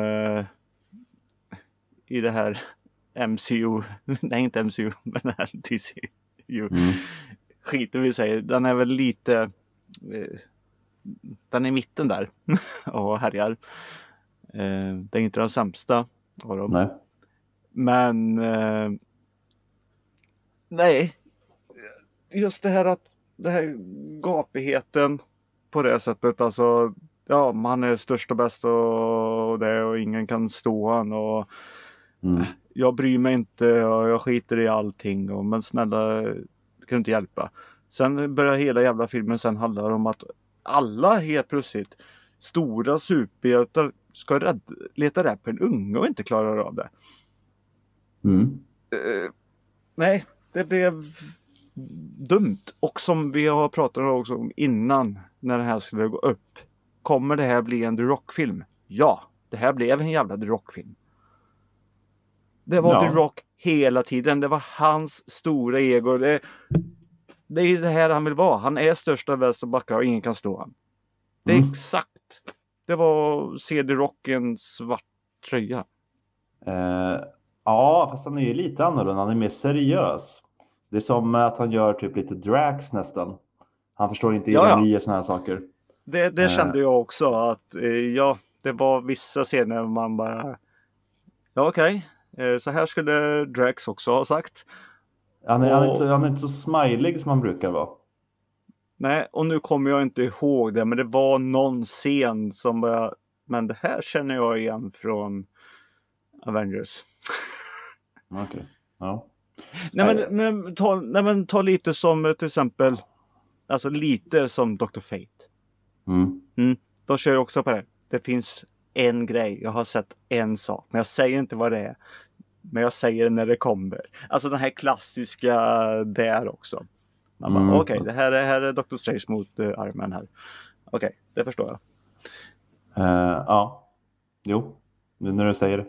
i det här MCU. Nej, inte MCU, men det här DCU. Skiten vi säger. Den är väl lite... den är i mitten där och härjar. Det är inte den sämsta av dem. Nej. Men nej, just det här att det här gapigheten på det sättet, alltså ja, man är störst och bäst och det, och ingen kan stå han och jag bryr mig inte och jag skiter i allting och, men snälla, kan du inte hjälpa? Sen börjar hela jävla filmen sen handla om att alla helt plötsligt stora superhjältar ska leta rätt på en unge och inte klarar av det. Nej, det blev dumt. Och som vi har pratat också om innan, när det här skulle gå upp. Kommer det här bli en The Rock-film? Ja, det här blev en jävla The Rock-film. Det var The Rock hela tiden. Det var hans stora ego. Det är det här han vill vara. Han är största väst och backar och ingen kan slå han. Det är exakt. Det var se The Rock i en svart tröja. Ja, fast han är ju lite annorlunda. Han är mer seriös. Det är som att han gör typ lite drags nästan. Han förstår inte ironi och såna här saker. Det kände jag också. Att det var vissa scener man bara... Ja, okej. Så här skulle Drax också ha sagt. Han är inte så smiley som han brukar vara. Nej, och nu kommer jag inte ihåg det. Men det var någon scen som bara... Men det här känner jag igen från Avengers. Okej, ja. Nej, men ta lite som till exempel... Alltså lite som Dr. Fate. De kör också på det. Det finns en grej. Jag har sett en sak. Men jag säger inte vad det är. Men jag säger det när det kommer. Alltså den här klassiska där också. Okej, det här är Dr. Strange mot Iron Man här. Okej, det förstår jag. Ja. Jo, när du säger det.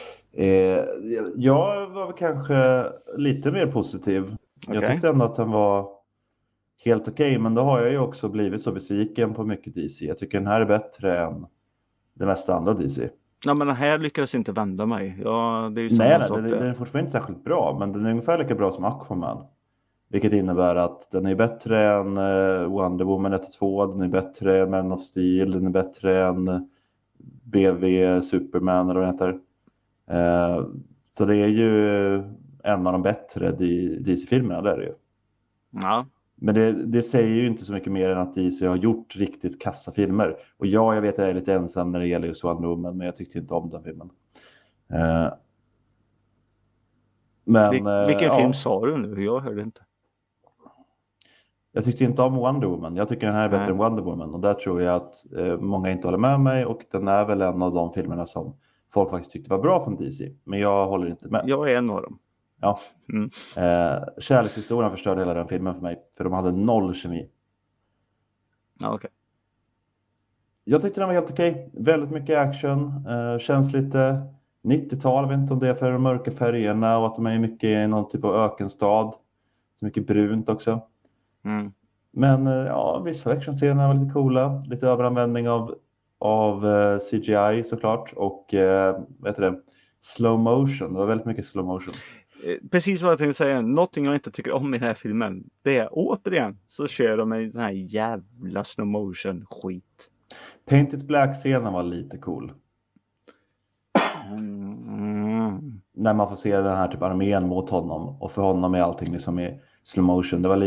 Jag var väl kanske lite mer positiv. Okay. Jag tyckte ändå att den var helt okej. Men då har jag ju också blivit så besviken på mycket DC. Jag tycker den här är bättre än det mesta andra DC. Ja, men den här lyckades inte vända mig. Ja, det är ju nej, den är fortfarande inte särskilt bra. Men den är ungefär lika bra som Aquaman. Vilket innebär att den är bättre än Wonder Woman 1 och 2. Den är bättre än Man of Steel. Den är bättre än BV Superman eller vad det heter. Så det är ju en av de bättre DC-filmerna, där är det ju. Ja. Men det säger ju inte så mycket mer än att DC har gjort riktigt kassa filmer. Och jag vet att jag är lite ensam när det gäller just Wonder Woman, men jag tyckte inte om den filmen. Vilken film sa du nu? Jag hörde inte. Jag tyckte inte om Wonder Woman. Jag tycker den här är bättre än Wonder Woman. Och där tror jag att många inte håller med mig. Och den är väl en av de filmerna som folk faktiskt tyckte var bra från DC. Men jag håller inte med. Jag är en av dem. Ja. Kärlekshistorien förstörde hela den filmen för mig. För de hade 0 kemi. Ja, okej. Jag tyckte den var helt okej. Väldigt mycket action. Känns lite 90-tal. Jag vet inte om det är för de mörka färgerna. Och att de är mycket i någon typ av ökenstad. Så mycket brunt också. Mm. Men ja, vissa actionscener var lite coola. Lite överanvändning av CGI såklart. Och vad heter det? Slow motion. Det var väldigt mycket slow motion. Precis vad jag tänkte säga. Någonting jag inte tycker om i den här filmen. Det är återigen så kör de med den här jävla slow motion skit. Painted Black-scenen var lite cool. När man får se den här typ armén mot honom. Och för honom är allting liksom i slow motion. Det var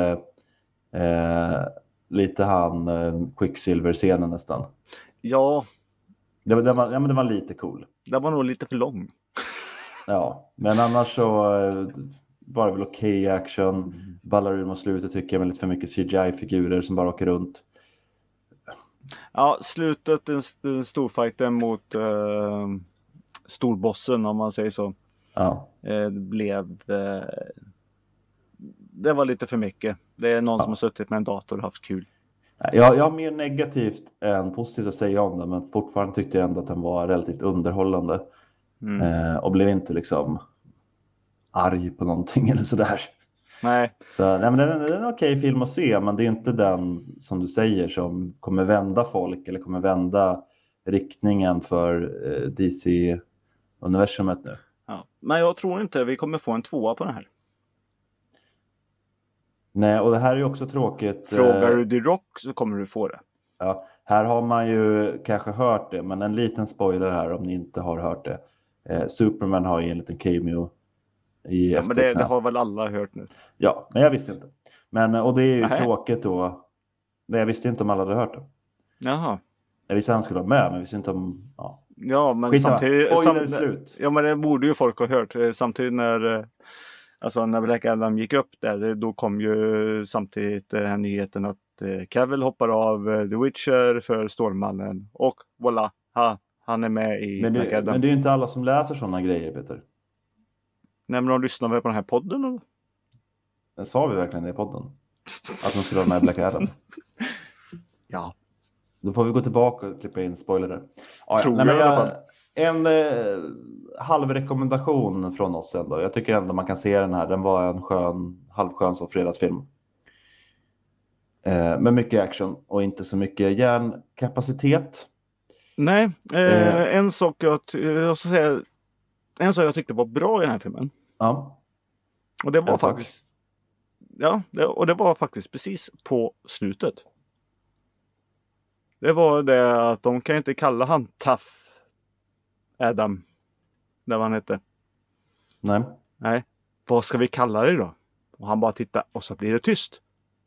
lite han Quicksilver-scenen nästan. Ja. Det var lite cool. Det var nog lite för lång. Ja, men annars så var det väl okej action. Ballar ur mot slutet tycker jag med lite för mycket CGI-figurer som bara åker runt. Ja, slutet, den storfighten mot storbossen om man säger så. Ja. Det var lite för mycket. Det är någon som har suttit med en dator och haft kul. Jag har mer negativt än positivt att säga om den, men fortfarande tyckte jag ändå att den var relativt underhållande. Och blev inte liksom arg på någonting eller sådär. Nej. Så nej, men det är en okej film att se, men det är inte den som du säger som kommer vända folk eller kommer vända riktningen för DC-universumet nu. Ja. Men jag tror inte vi kommer få en 2 på den här. Nej, och det här är ju också tråkigt. Frågar du The Rock så kommer du få det. Ja, här har man ju kanske hört det, men en liten spoiler här om ni inte har hört det. Superman har ju en liten cameo i men det har väl alla hört nu. Ja, men jag visste inte. Och det är ju tråkigt då. Jag visste inte om alla hade hört det. Jaha. Jag visste att han skulle vara med, men jag visste inte om... Ja, men samtidigt... slut. Ja, men det borde ju folk ha hört. Samtidigt när Black Adam gick upp där, då kom ju samtidigt den här nyheten att Cavill hoppar av The Witcher för Stålmannen. Och voilà, han är med i Black Adam. Men det är ju inte alla som läser sådana grejer, Peter. Nej, men de lyssnar väl på den här podden eller? Men sa vi verkligen det i podden? Att de skulle vara med i Black Adam? Ja. Då får vi gå tillbaka och klippa in spoiler där. Tror jag i alla fall. En halvrekommendation från oss ändå. Jag tycker ändå man kan se den här. Den var en halvskön som fredagsfilm. Med mycket action och inte så mycket hjärnkapacitet. Nej, en sak jag tyckte var bra i den här filmen. Ja. Och det var faktiskt... Ja, det var faktiskt precis på slutet. Det var det att de kan inte kalla han Tough Adam. Det var han hette. Nej. Vad ska vi kalla det då? Och han bara tittar och så blir det tyst.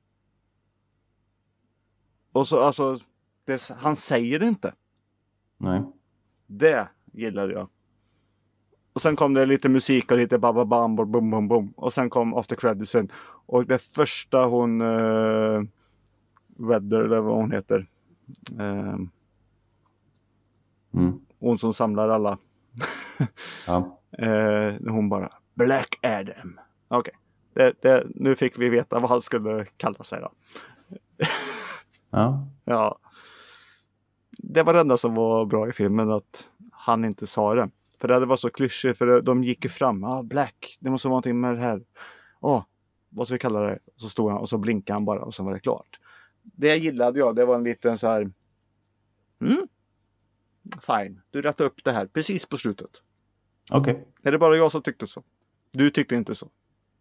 Och så han säger det inte. Nej. Det gillade jag. Och sen kom det lite musik och lite bababam bum bum bum. Och sen kom after creditsen. Och det första hon Weather eller vad hon heter. Hon som samlar alla. Ja. Hon bara Black Adam. Okej. Nu fick vi veta vad han skulle kalla sig då. Ja. Det var det enda som var bra i filmen, att han inte sa det. För det var så klyschigt, för de gick ju fram. Black, det måste vara någonting med det här. Vad ska vi kalla det? Så stod han och så blinkade han bara och så var det klart. Det gillade jag, det var en liten så här... Fine, du rättade upp det här precis på slutet. Okej. Är det bara jag som tyckte så? Du tyckte inte så?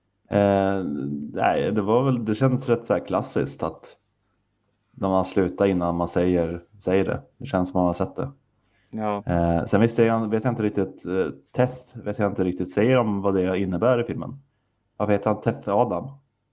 Nej, det känns rätt så här klassiskt att när man slutar innan man säger det. Det känns som man har sett det. Ja. Sen vet jag inte riktigt Teth vet jag inte riktigt säger om vad det innebär i filmen. Vad vet han Teth Adam?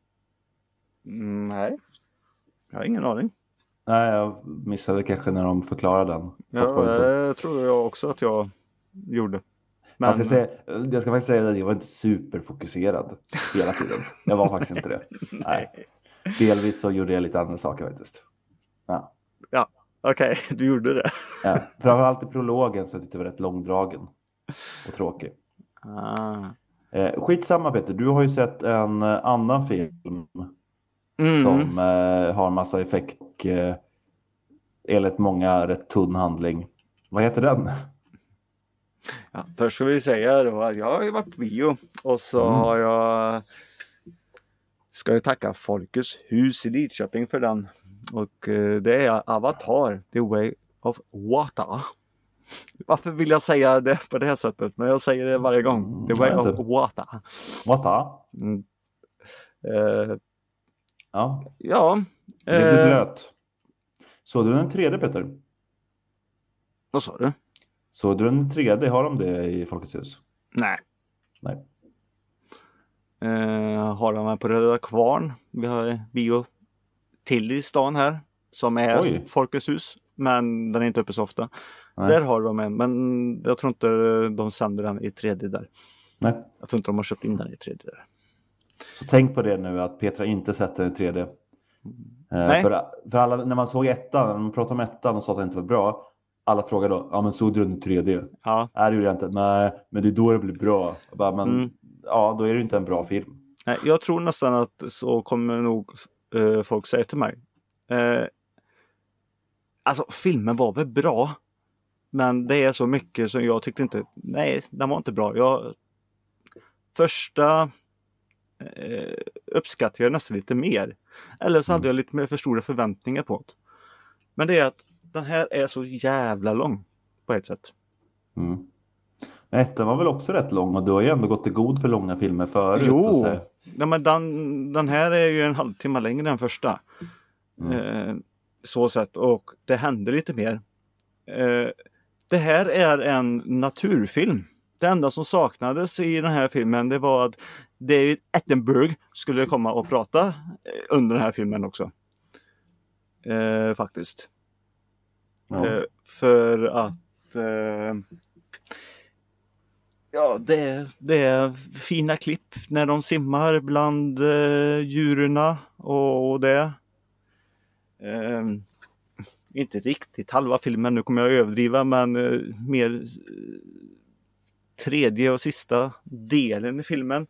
Nej. Jag har ingen aning. Nej, jag missade kanske när de förklarade den. Ja, det tror jag också att jag gjorde. Men... Jag ska faktiskt säga att jag var inte superfokuserad hela tiden. Jag var faktiskt inte det. Nej. delvis så gjorde jag lite andra saker faktiskt. Ja, okej, du gjorde det. Ja, framförallt i prologen så jag tyckte det var rätt långdragen och tråkig. Skitsamma Peter, du har ju sett en annan film som har massa effekt, enligt många rätt tunn handling. Vad heter den? Ja, först ska vi säga då att jag har ju varit på bio och så har jag ska jag tacka Folkets hus i Lidköping för den. Och det är Avatar, The Way of Water. Varför vill jag säga det på det här sättet? Men jag säger det varje gång. The Way of Water. Water? Ja. Blev du blöt? Såg du den 3D Peter? Vad sa du? Såg du den 3D? Har de det i Folkets hus? Nej. Nej. Har de här på Röda Kvarn. Vi har bio till i stan här. Som är Folkets hus. Men den är inte uppe så ofta. Nej. Där har de en. Men jag tror inte de sänder den i 3D där. Nej. Jag tror inte de har köpt in den i 3D där. Så tänk på det nu att Petra inte sett den i 3D. För alla, när man såg ettan, när man pratade om ettan och sa att den inte var bra. Alla frågade då, ja men såg du den i 3D? Ja. Nej, det gjorde jag inte. Nej, men det är då det blir bra. Ja, då är det inte en bra film. Nej, jag tror nästan att så kommer nog folk säga till mig. Alltså, filmen var väl bra. Men det är så mycket som jag tyckte inte, nej, den var inte bra. Första uppskattade jag nästan lite mer. Eller så hade jag lite mer för stora förväntningar på det. Men det är att den här är så jävla lång på ett sätt. Ettan var väl också rätt lång och du har ju ändå gått i god för långa filmer förut. Jo, ja, men den här är ju en halvtimme längre än första. Så sätt, och det händer lite mer. Det här är en naturfilm. Det enda som saknades i den här filmen, det var att David Attenborough skulle komma och prata under den här filmen också. Faktiskt. Ja. För att det är fina klipp när de simmar bland djuren och det. Inte riktigt halva filmen, nu kommer jag överdriva, men mer tredje och sista delen i filmen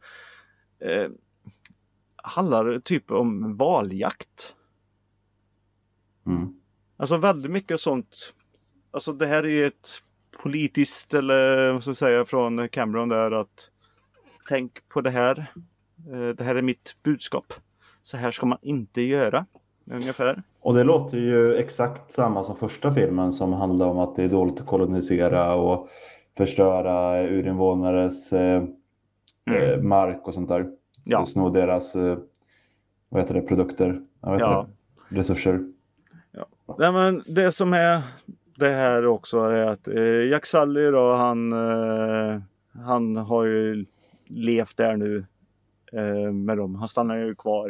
handlar typ om valjakt. Alltså väldigt mycket sånt. Alltså det här är ju ett politiskt, eller vad ska jag säga, från Cameron där, att tänk på det här. Det här är mitt budskap. Så här ska man inte göra. Ungefär. Och det låter ju exakt samma som första filmen som handlar om att det är dåligt att kolonisera och förstöra urinvånares mark och sånt där. Ja. Sno deras produkter, resurser. Ja. Nej, men det som är det här också är att Jack Sully då, han har ju levt där nu med dem. Han stannar ju kvar.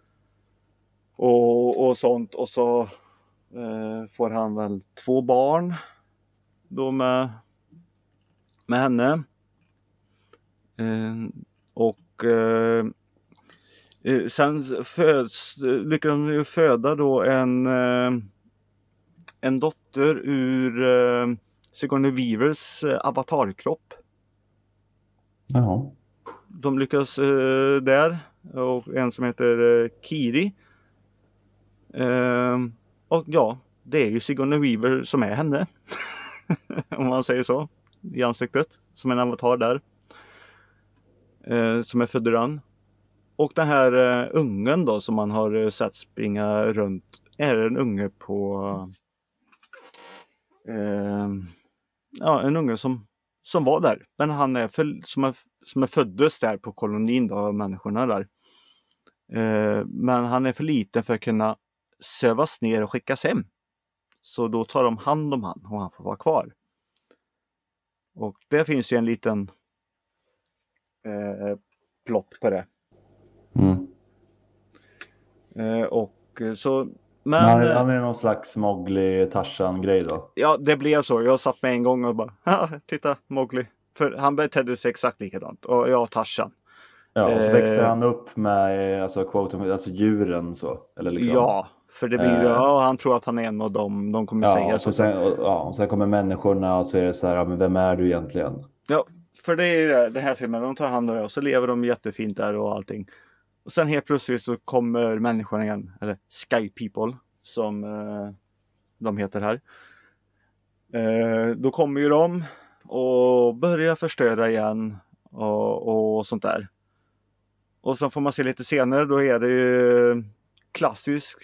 Och sånt, och så får han väl 2 barn då med henne, och sen lyckas de ju föda då en dotter ur Sigourney Weavers avatarkropp. Jaha. De lyckas där, och en som heter Kiri. Och ja, det är ju Sigourney Weaver som är henne. Om man säger så. I ansiktet. Som en avatar där. Som är född ur den. Och den här ungen då, som man har sett springa runt, är en unge på en unge som var där. Men han är som föddes där på kolonin då, av människorna där. Men han är för liten för att kunna sövas ner och skickas hem. Så då tar de hand om han och han får vara kvar. Och det finns ju en liten plott på det. Och så, men han är någon slags Mowgli Tarzan-grej då? Ja, det blev så. Jag satt med en gång och bara, titta, Mowgli. För han betedde sig exakt likadant. Och jag Tarzan. Ja, och så växer han upp med alltså djuren så. Eller liksom. Ja, för det blir han tror att han är en av dem. De kommer säga så. Och sen kommer människorna och så är det så här, men vem är du egentligen? Ja, för det är det här filmen. De tar hand om det och så lever de jättefint där och allting. Och sen helt plötsligt så kommer människorna igen. Eller Sky People som de heter här. Då kommer ju de och börjar förstöra igen och sånt där. Och sen får man se lite senare, då är det ju klassisk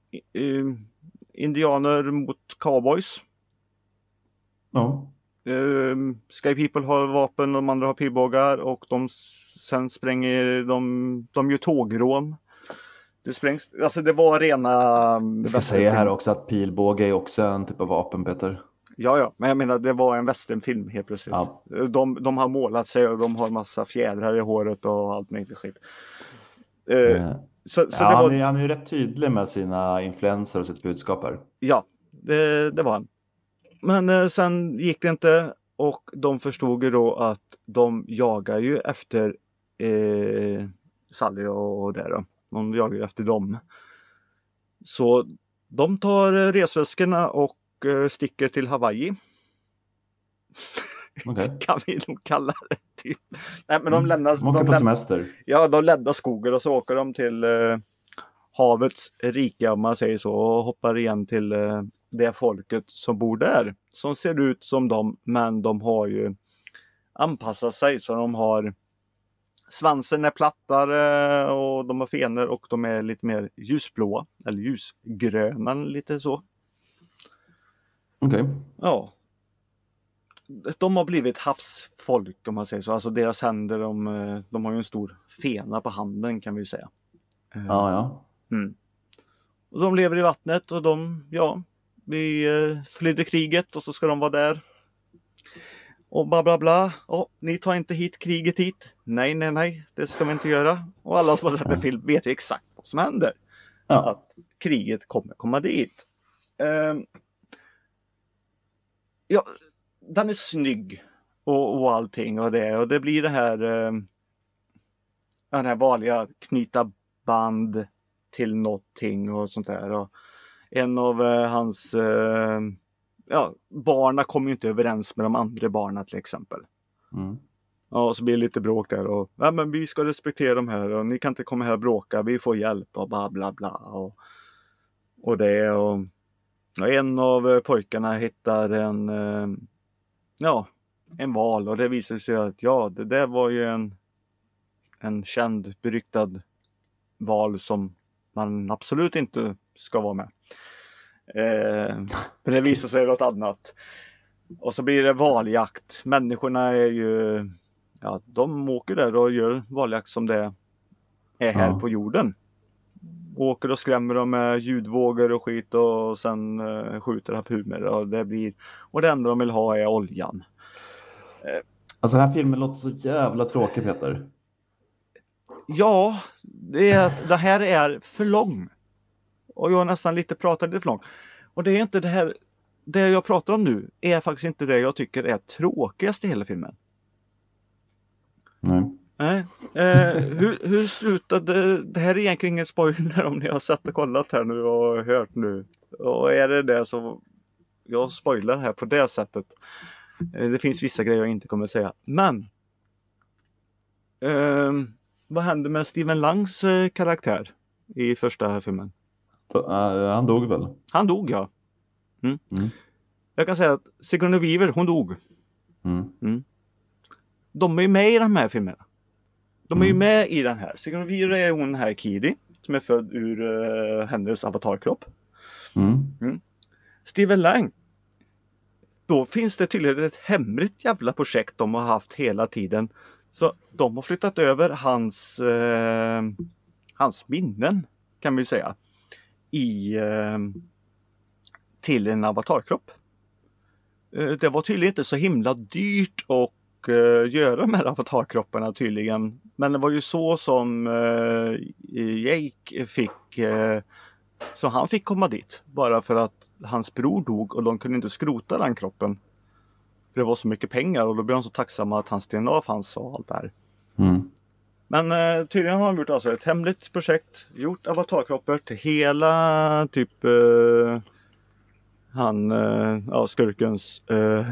indianer mot cowboys. Ja. Sky People har vapen, de andra har pilbågar och sen spränger de ju tågrån. Det sprängs, alltså det var rena... Jag ska säga här också att pilbåge är också en typ av vapen, Peter. Ja, men jag menar det var en westernfilm helt plötsligt. Ja. De har målat sig och de har massa fjädrar i håret och allt möjligt skit. Han är ju rätt tydlig med sina influenser och sitt budskap här. Ja, det var han. Men sen gick det inte och de förstod ju då att de jagar ju efter Sally och det då. De jagar ju efter dem. Så de tar resväskorna och sticker till Hawaii. Okay. Kan vi nog kalla det typ. Nej, men de lämnar... De åker på semester. Ja, de lämnar skogen och så åker de till havets rika, om man säger så. Och hoppar igen till det folket som bor där. Som ser ut som dem, men de har ju anpassat sig. Så de har... Svansen är plattare och de har fenor och de är lite mer ljusblåa. Eller ljusgröna, lite så. Okej. Ja. De har blivit havsfolk, om man säger så. Alltså deras händer, de har ju en stor fena på handen, kan vi ju säga. Ja. Mm. Och de lever i vattnet och vi flydde kriget och så ska de vara där. Och bla bla bla. Ni tar inte hit kriget hit. Nej, det ska vi inte göra. Och alla som har sett en film vet ju exakt vad som händer. Ja. Att kriget kommer komma dit. Ja, den är snygg och allting och det blir det här den här vanliga knyta band till någonting och sånt där. Och en av hans barna kommer ju inte överens med de andra barnen till exempel. Mm. Ja, och så blir det lite bråk där och men vi ska respektera de här och ni kan inte komma här och bråka, vi får hjälp och bla bla bla och det och en av pojkarna hittar en val och det visar sig att det där var ju en känd, beryktad val som man absolut inte ska vara med. Men det visar sig något annat. Och så blir det valjakt. Människorna är ju de åker där och gör valjakt som det är här på jorden. Åker och skrämmer dem med ljudvågor och skit och sen skjuter harpuner och det enda de vill ha är oljan. Alltså den här filmen låter så jävla tråkig, Peter. Ja, det här är för lång. Och jag har nästan pratat lite för lång. Och det är inte det här, det jag pratar om nu är faktiskt inte det jag tycker är tråkigast i hela filmen. Nej. Hur slutade, det här är egentligen ingen spoiler om ni har sett och kollat här nu och hört nu. Och är det så jag spoilar här på det sättet. Det finns vissa grejer jag inte kommer att säga. Men vad hände med Stephen Langs karaktär i första filmen? Han dog väl? Han dog, ja. Mm. Jag kan säga att Sigourney Weaver, hon dog. De är ju med i de här filmerna. De är ju med i den här. Sigourney Weaver är hon här Kiri som är född ur hennes avatarkropp. Stephen Lang. Då finns det tydligen ett hemligt jävla projekt de har haft hela tiden. Så de har flyttat över hans minnen, kan vi säga, till en avatarkropp. Det var tydligen inte så himla dyrt att göra de här avatarkropparna tydligen. Men det var ju så som Jake fick så han fick komma dit. Bara för att hans bror dog och de kunde inte skrota den kroppen. För det var så mycket pengar och då blev de så tacksamma att hans DNA fanns och allt det här. Men tydligen har han gjort alltså ett hemligt projekt. Gjort avatarkroppar till hela typ skurkens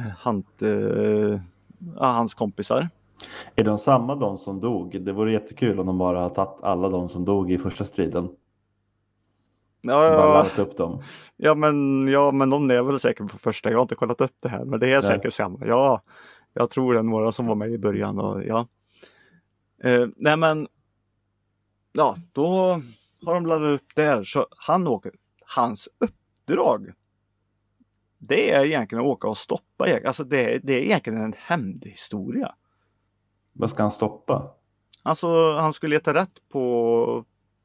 hans kompisar. Är de samma de som dog? Det vore jättekul om de bara har tagit alla de som dog i första striden. Bara laddat upp dem. Ja men någon är väl säkert på första. Jag har inte kollat upp det här. Men det är säkert samma. Ja, jag tror det är några som var med i början. Och, ja. Nej men. Ja, då har de laddat upp där. Så han åker. Hans uppdrag. Det är egentligen att åka och stoppa. Alltså det är egentligen en hämndhistoria. Vad ska han stoppa? Alltså han skulle leta rätt på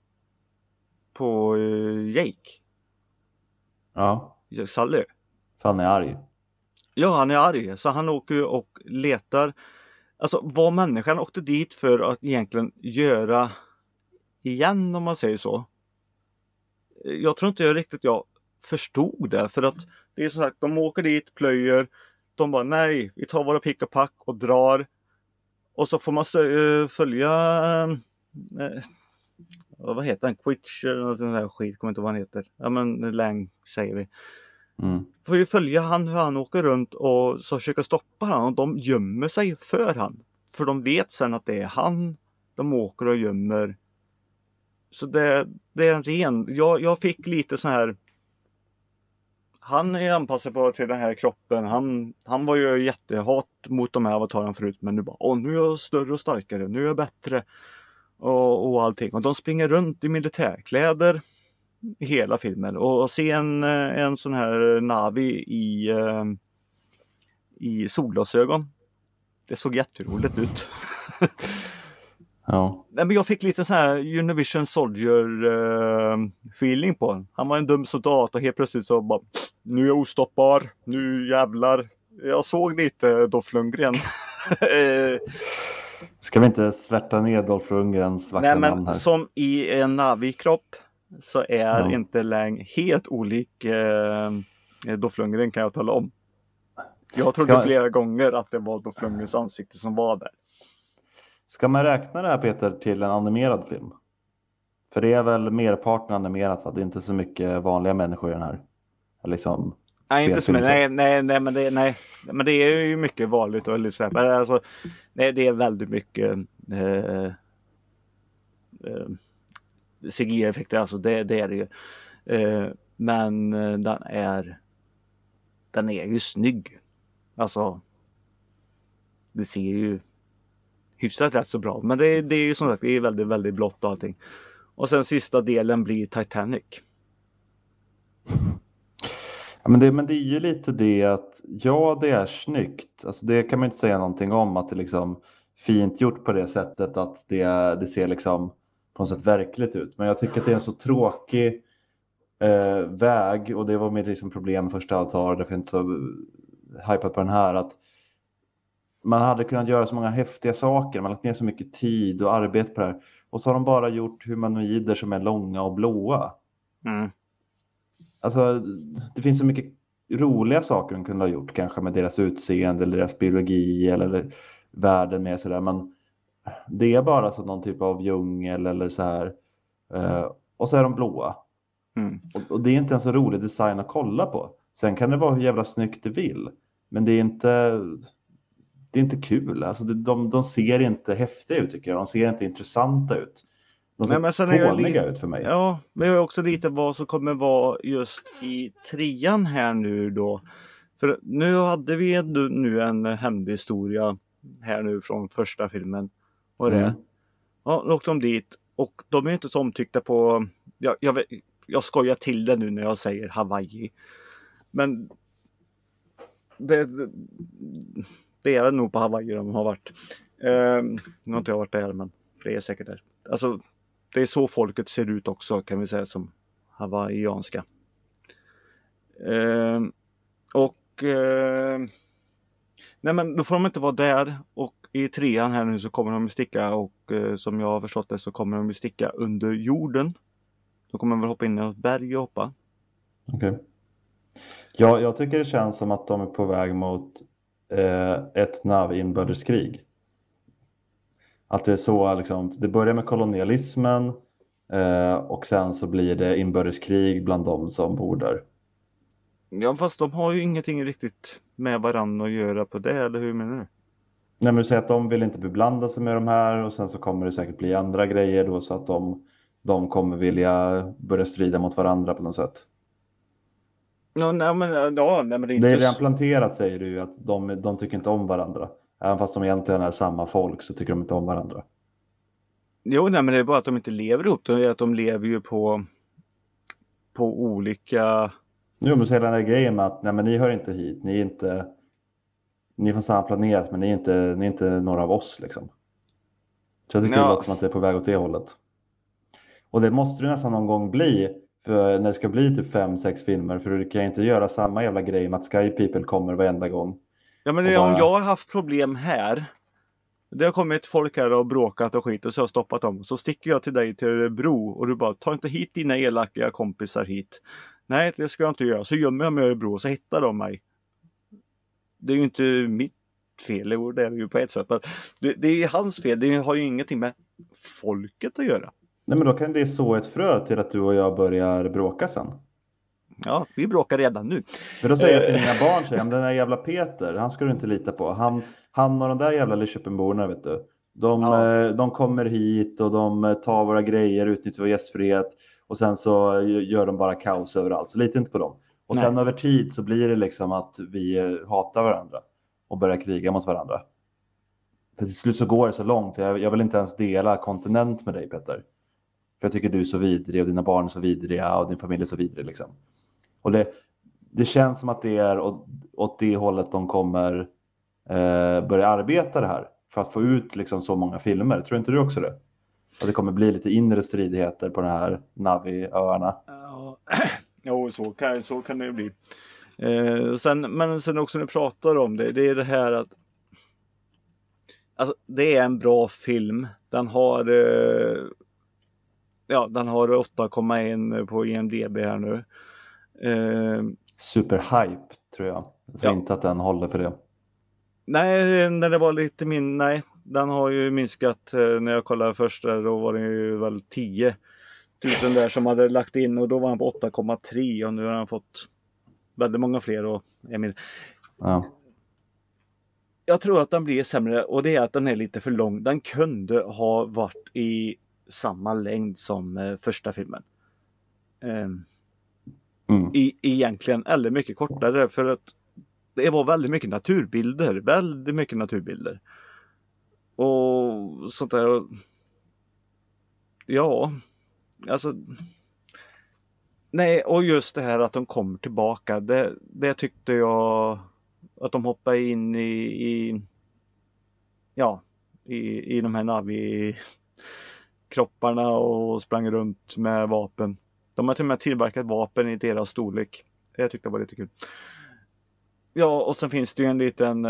Jake. Ja. Sully. Han är arg. Ja, han är arg. Så han åker och letar. Alltså vad människan åkte dit för att egentligen göra igen, om man säger så. Jag tror inte jag förstod det. För att det är så sagt, de åker dit, plöjer. De bara, nej, vi tar våra pick och pack och drar. Och så får man följa vad heter den? Quitch eller något sånt där skit, kommer inte ihåg vad han heter. Ja men Lang säger vi. Får vi följa hur han åker runt och så försöker stoppa han. Och de gömmer sig för han. För de vet sen att det är han de åker och gömmer. Så det är en ren. Jag fick lite så här. Han är anpassad till den här kroppen. Han var ju jättehat mot de här avatarerna förut. Men nu bara, nu är jag större och starkare. Nu är jag bättre. Och allting. Och de springer runt i militärkläder i hela filmen. Och se en sån här Navi i solglasögon. Det såg jätteroligt ut. Ja. Nej, men jag fick lite så här Univision Soldier feeling på honom. Han var en dum soldat och helt plötsligt så bara, nu är jag ostoppbar, nu jävlar. Jag såg lite Dolph Lundgren. Ska vi inte svärta ner Dolph Lundgrens vackra namn här? Som i en Navi-kropp så är inte Lang helt olik Dolph Lundgren, kan jag tala om. Jag trodde flera gånger att det var Dolph Lundgrens ansikte som var där. Ska man räkna det här, Peter, till en animerad film? För det är väl merparten animerat, va? Det är inte så mycket vanliga människor i den här. Liksom, nej, inte så mycket. Nej, men det är ju mycket vanligt och lite så här. Alltså, nej, det är väldigt mycket CGI-effekter, alltså det är det ju. Men den är ju snygg. Alltså det ser ju hyfsat rätt så bra. Men det är ju som sagt, det är väldigt, väldigt blått och allting. Och sen sista delen blir Titanic. Ja, men det är ju lite det att, ja, det är snyggt. Alltså det kan man inte säga någonting om, att det liksom fint gjort på det sättet att det ser liksom på något sätt verkligt ut. Men jag tycker att det är en så tråkig väg, och det var mitt liksom problem med första Avatar, därför jag inte så hypat på den här, att man hade kunnat göra så många häftiga saker, man har lagt ner så mycket tid och arbete på det här, och så har de bara gjort humanoider som är långa och blåa. Alltså det finns så mycket roliga saker de kunde ha gjort, kanske med deras utseende eller deras biologi eller världen med sådär, men det är bara som någon typ av djungel eller så här, och så är de blåa. Och det är inte en så rolig design att kolla på. Sen kan det vara hur jävla snyggt det vill, men det är inte kul. Alltså de ser inte häftiga ut, tycker jag. De ser inte intressanta ut. De ser fåniga ut för mig. Ja, men jag är också lite vad som kommer vara just i 3:an här nu då. För nu hade vi nu en hämndhistoria här nu från första filmen. Och det. Ja, då åkte de dit. Och de är inte så omtyckta på... Jag skojar till det nu när jag säger Hawaii. Men det är väl nog på Hawaii de har varit. Nu har inte jag varit där, men det är säkert där. Alltså, det är så folket ser ut också, kan vi säga, som hawaiianska. Nej, men då får de inte vara där. Och i 3:an här nu så kommer de sticka, och som jag har förstått det så kommer de sticka under jorden. Då kommer de väl hoppa in i ett berg och hoppa. Okej. Ja, jag tycker det känns som att de är på väg mot ett Navi-inbördeskrig. Att det är så liksom, det börjar med kolonialismen och sen så blir det inbördeskrig bland de som bor där. Ja, fast de har ju ingenting riktigt med varandra att göra på det, eller hur menar du? Nej, men du säger att de vill inte beblanda sig med de här och sen så kommer det säkert bli andra grejer då så att de kommer vilja börja strida mot varandra på något sätt. Ja, nej men, nej, men det är Det inte är redan planterat säger du att de tycker inte om varandra. Även fast de egentligen är samma folk så tycker de inte om varandra. Jo, nej, men det är bara att de inte lever ihop. Det är att de lever ju på olika... Jo, men så hela den här grejen med att nej, men ni hör inte hit. Ni är från samma planet men ni är inte några av oss liksom. Så jag tycker det låter som att det är på väg åt det hållet. Och det måste det nästan någon gång bli. För när det ska bli typ 5-6 filmer. För du kan ju inte göra samma jävla grej med att Sky People kommer varenda gång. Ja, men om jag har haft problem här. Det har kommit folk här och bråkat och skit och så har jag stoppat dem. Så sticker jag till dig till Örebro och du bara, ta inte hit dina elaka kompisar hit. Nej, det ska jag inte göra. Så gömmer jag mig i Örebro och så hittar de mig. Det är ju inte mitt fel, det är ju på ett sätt. Det är hans fel, det har ju ingenting med folket att göra. Nej, men då kan det så ett frö till att du och jag börjar bråka sen. Ja, vi bråkar redan nu. För då säger jag till mina barn, den där jävla Peter, han ska du inte lita på. Han och de där jävla Lidköpingborna, vet du. De kommer hit och de tar våra grejer, utnyttjar vår gästfrihet. Och sen så gör de bara kaos överallt. Så lita inte på dem. Och sen över tid så blir det liksom att vi hatar varandra. Och börjar kriga mot varandra. För till slut så går det så långt. Jag vill inte ens dela kontinent med dig, Peter. För jag tycker du är så vidrig och dina barn är så vidriga och din familj är så vidrig liksom. Och det känns som att det är åt det hållet de kommer börja arbeta det här. För att få ut liksom så många filmer. Tror inte du också det? Att det kommer bli lite inre stridigheter på de här Navi-öarna. Jo, så kan det ju bli. Men sen också när du pratar om det. Det är det här att alltså, det är en bra film. Den har 8,1 på IMDb här nu. Superhype tror jag. Jag tror inte att den håller för det. Nej, när det var lite nej. Den har ju minskat när jag kollade först där. Då var det ju väl 10 000 där som hade lagt in. Och då var han på 8,3 och nu har han fått väldigt många fler. Och, jag tror att den blir sämre och det är att den är lite för lång. Den kunde ha varit i samma längd som första filmen. Egentligen, eller mycket kortare för att det var väldigt mycket naturbilder. Och sånt där. Ja, alltså nej, och just det här att de kommer tillbaka, det tyckte jag att de hoppade in i de här Navi-kropparna och sprang runt med vapen. De har till och med tillverkat vapen i deras storlek. Jag tyckte det var lite kul. Ja, och sen finns det ju en liten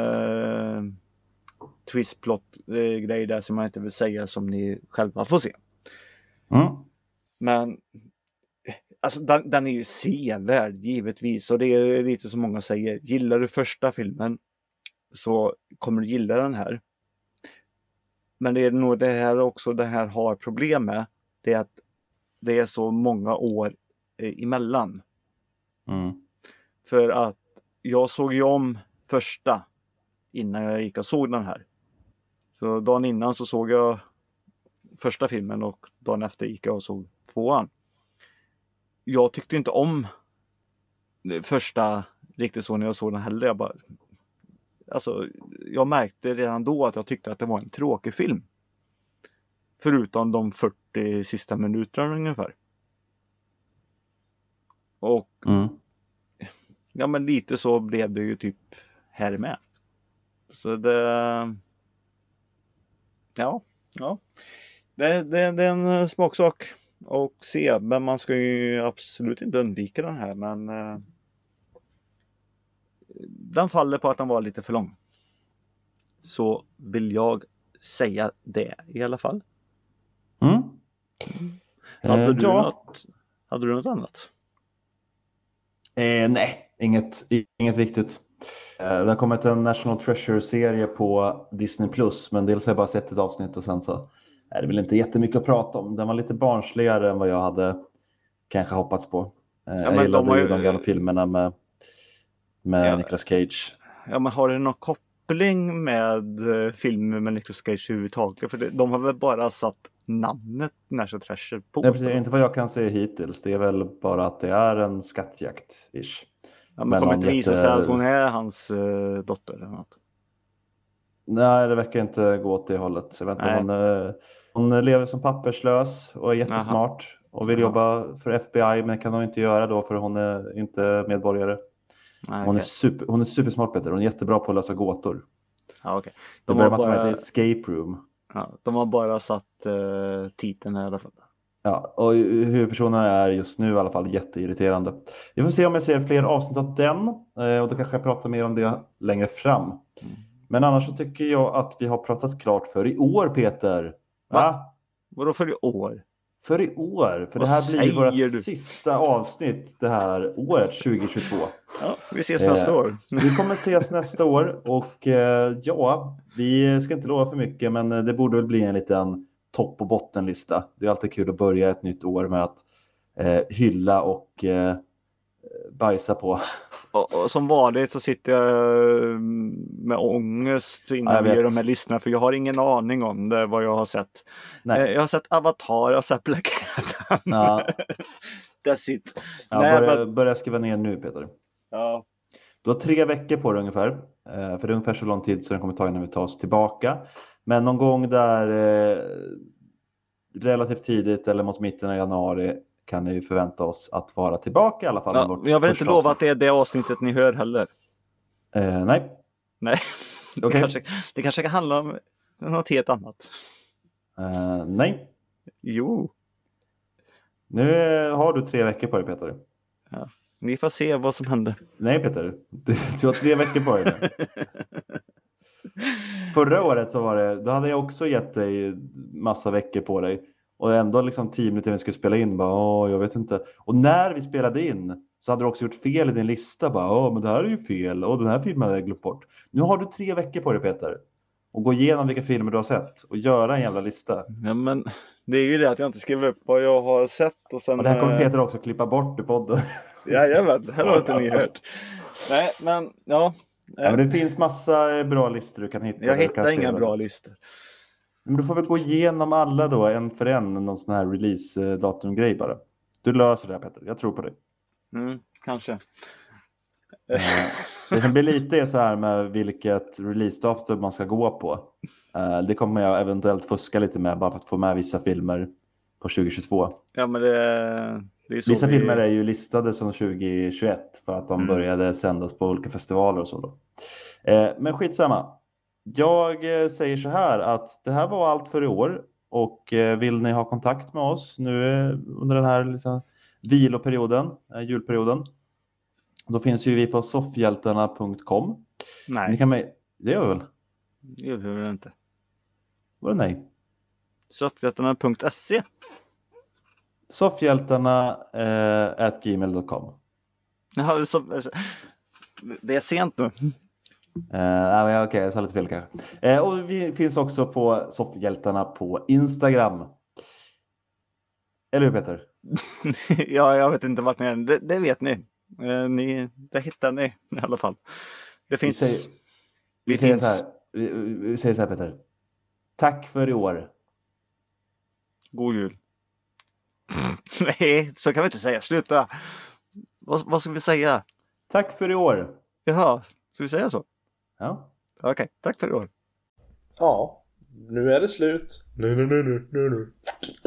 twistplot-grej där som man inte vill säga som ni själva får se. Men alltså den är ju sevärd givetvis och det är lite som många säger. Gillar du första filmen så kommer du gilla den här. Men det är nog det här också det här har problem med. Det är att det är så många år emellan. För att jag såg ju om första innan jag gick och såg den här. Så dagen innan så såg jag första filmen och dagen efter gick jag och såg tvåan. Jag tyckte inte om första riktigt så när jag såg den heller. Jag märkte redan då att jag tyckte att det var en tråkig film. Förutom de 40 sista minuterna ungefär. Och ja, men lite så blev det ju typ här med. Så det det är en smaksak och se, men man ska ju absolut inte undvika den här, men den faller på att den var lite för lång. Så vill jag säga det i alla fall. Hade du något annat? Nej, inget viktigt. Det har kommit en National Treasure-serie på Disney+, men dels har jag bara sett ett avsnitt och sen så är det väl inte jättemycket att prata om. Den var lite barnsligare än vad jag hade kanske hoppats på. Jag gillade ju de gamla filmerna med Nicolas Cage. Ja, men har det någon koppling med filmer med Nicolas Cage överhuvudtaget? För de har väl bara satt namnet National Treasure på? Nej, precis, inte vad jag kan se hittills. Det är väl bara att det är en skattjakt-ish. Ja, men kommer inte visa sig att hon är hans dotter eller något? Nej, det verkar inte gå åt det hållet. Jag vet inte, hon lever som papperslös och är jättesmart och vill jobba för FBI, men kan hon inte göra då för hon är inte medborgare. Nej, hon är supersmart, Peter. Hon är jättebra på att lösa gåtor. Ja, okay. Det börjar med att hon heter Escape Room. Ja, de har bara satt titeln här i alla fall. Ja, och hur personerna är just nu i alla fall jätteirriterande. Vi får se om jag ser fler avsnitt av den. Och då kanske jag pratar mer om det längre fram. Men annars så tycker jag att vi har pratat klart för i år, Peter. Va? Vadå för i år? För i år. För det här blir vårt sista avsnitt det här året 2022. Ja, vi ses nästa år. Vi kommer ses nästa år. Och ja, vi ska inte lova för mycket. Men det borde väl bli en liten topp- och bottenlista. Det är alltid kul att börja ett nytt år med att hylla och bajsa på. Och som vanligt så sitter jag med ångest innan vi gör de här listorna. För jag har ingen aning om det, vad jag har sett. Jag har sett Avatar, jag har sett Black Adam. Ja. That's it. Börja skriva ner nu, Peter. Ja. Du har 3 veckor på det ungefär. För det är ungefär så lång tid så den kommer ta innan vi tar oss tillbaka. Men någon gång där relativt tidigt eller mot mitten av januari kan ni förvänta oss att vara tillbaka i alla fall. Ja, jag vill inte lova att det är det avsnittet ni hör heller. Nej. Okay. Det kanske kan handla om något helt annat. Nej. Jo. Nu har du 3 veckor på dig, Peter. Ja. Ni får se vad som händer. Nej, Peter. Du har 3 veckor på dig. Förra året så var det, då hade jag också gett dig massa veckor på dig. Och ändå liksom 10 minuter när vi skulle spela in bara, jag vet inte. Och när vi spelade in så hade du också gjort fel i din lista. Bara, men det här är ju fel. Och den här filmen hade jag glömt bort. Nu har du 3 veckor på dig, Peter. Och gå igenom vilka filmer du har sett. Och göra en jävla lista. Ja, men det är ju det att jag inte skriver upp vad jag har sett. Och sen, det här kommer Peter också klippa bort i podden. Jajamän, det här har inte ni hört. Nej, men ja. Men det finns massa bra listor du kan hitta. Jag hittar inga bra listor. Men du får väl gå igenom alla då, en för en, någon sån här release-datum-grej bara. Du löser det här, Peter. Jag tror på dig. Kanske. Det som blir lite är så här med vilket release-datum man ska gå på. Det kommer jag eventuellt fuska lite med bara för att få med vissa filmer på 2022. Ja, men det är så vissa filmer är ju listade som 2021 för att de började sändas på olika festivaler och så då. Men skitsamma. Jag säger så här att det här var allt för i år och vill ni ha kontakt med oss nu under den här liksom viloperioden, julperioden, då finns ju vi på soffhjältarna.com. Nej. Ni kan det gör vi väl? Det gör vi inte. Vadå nej? Soffhjältarna.se Soffhjältarna@gmail.com. Jaha, det är sent nu. Okej, jag sa lite fel kanske. Och vi finns också på Soffhjältarna på Instagram. Eller hur, Peter? Ja, jag vet inte vart ni är. Det vet ni. Det hittar ni i alla fall. Det finns. Vi säger så här, Peter. Tack för i år. God jul. Nej, så kan vi inte säga. Sluta. Vad ska vi säga? Tack för i år. Jaha, ska vi säga så? Ja. Okej, tack för i år. Ja, nu är det slut. Nu.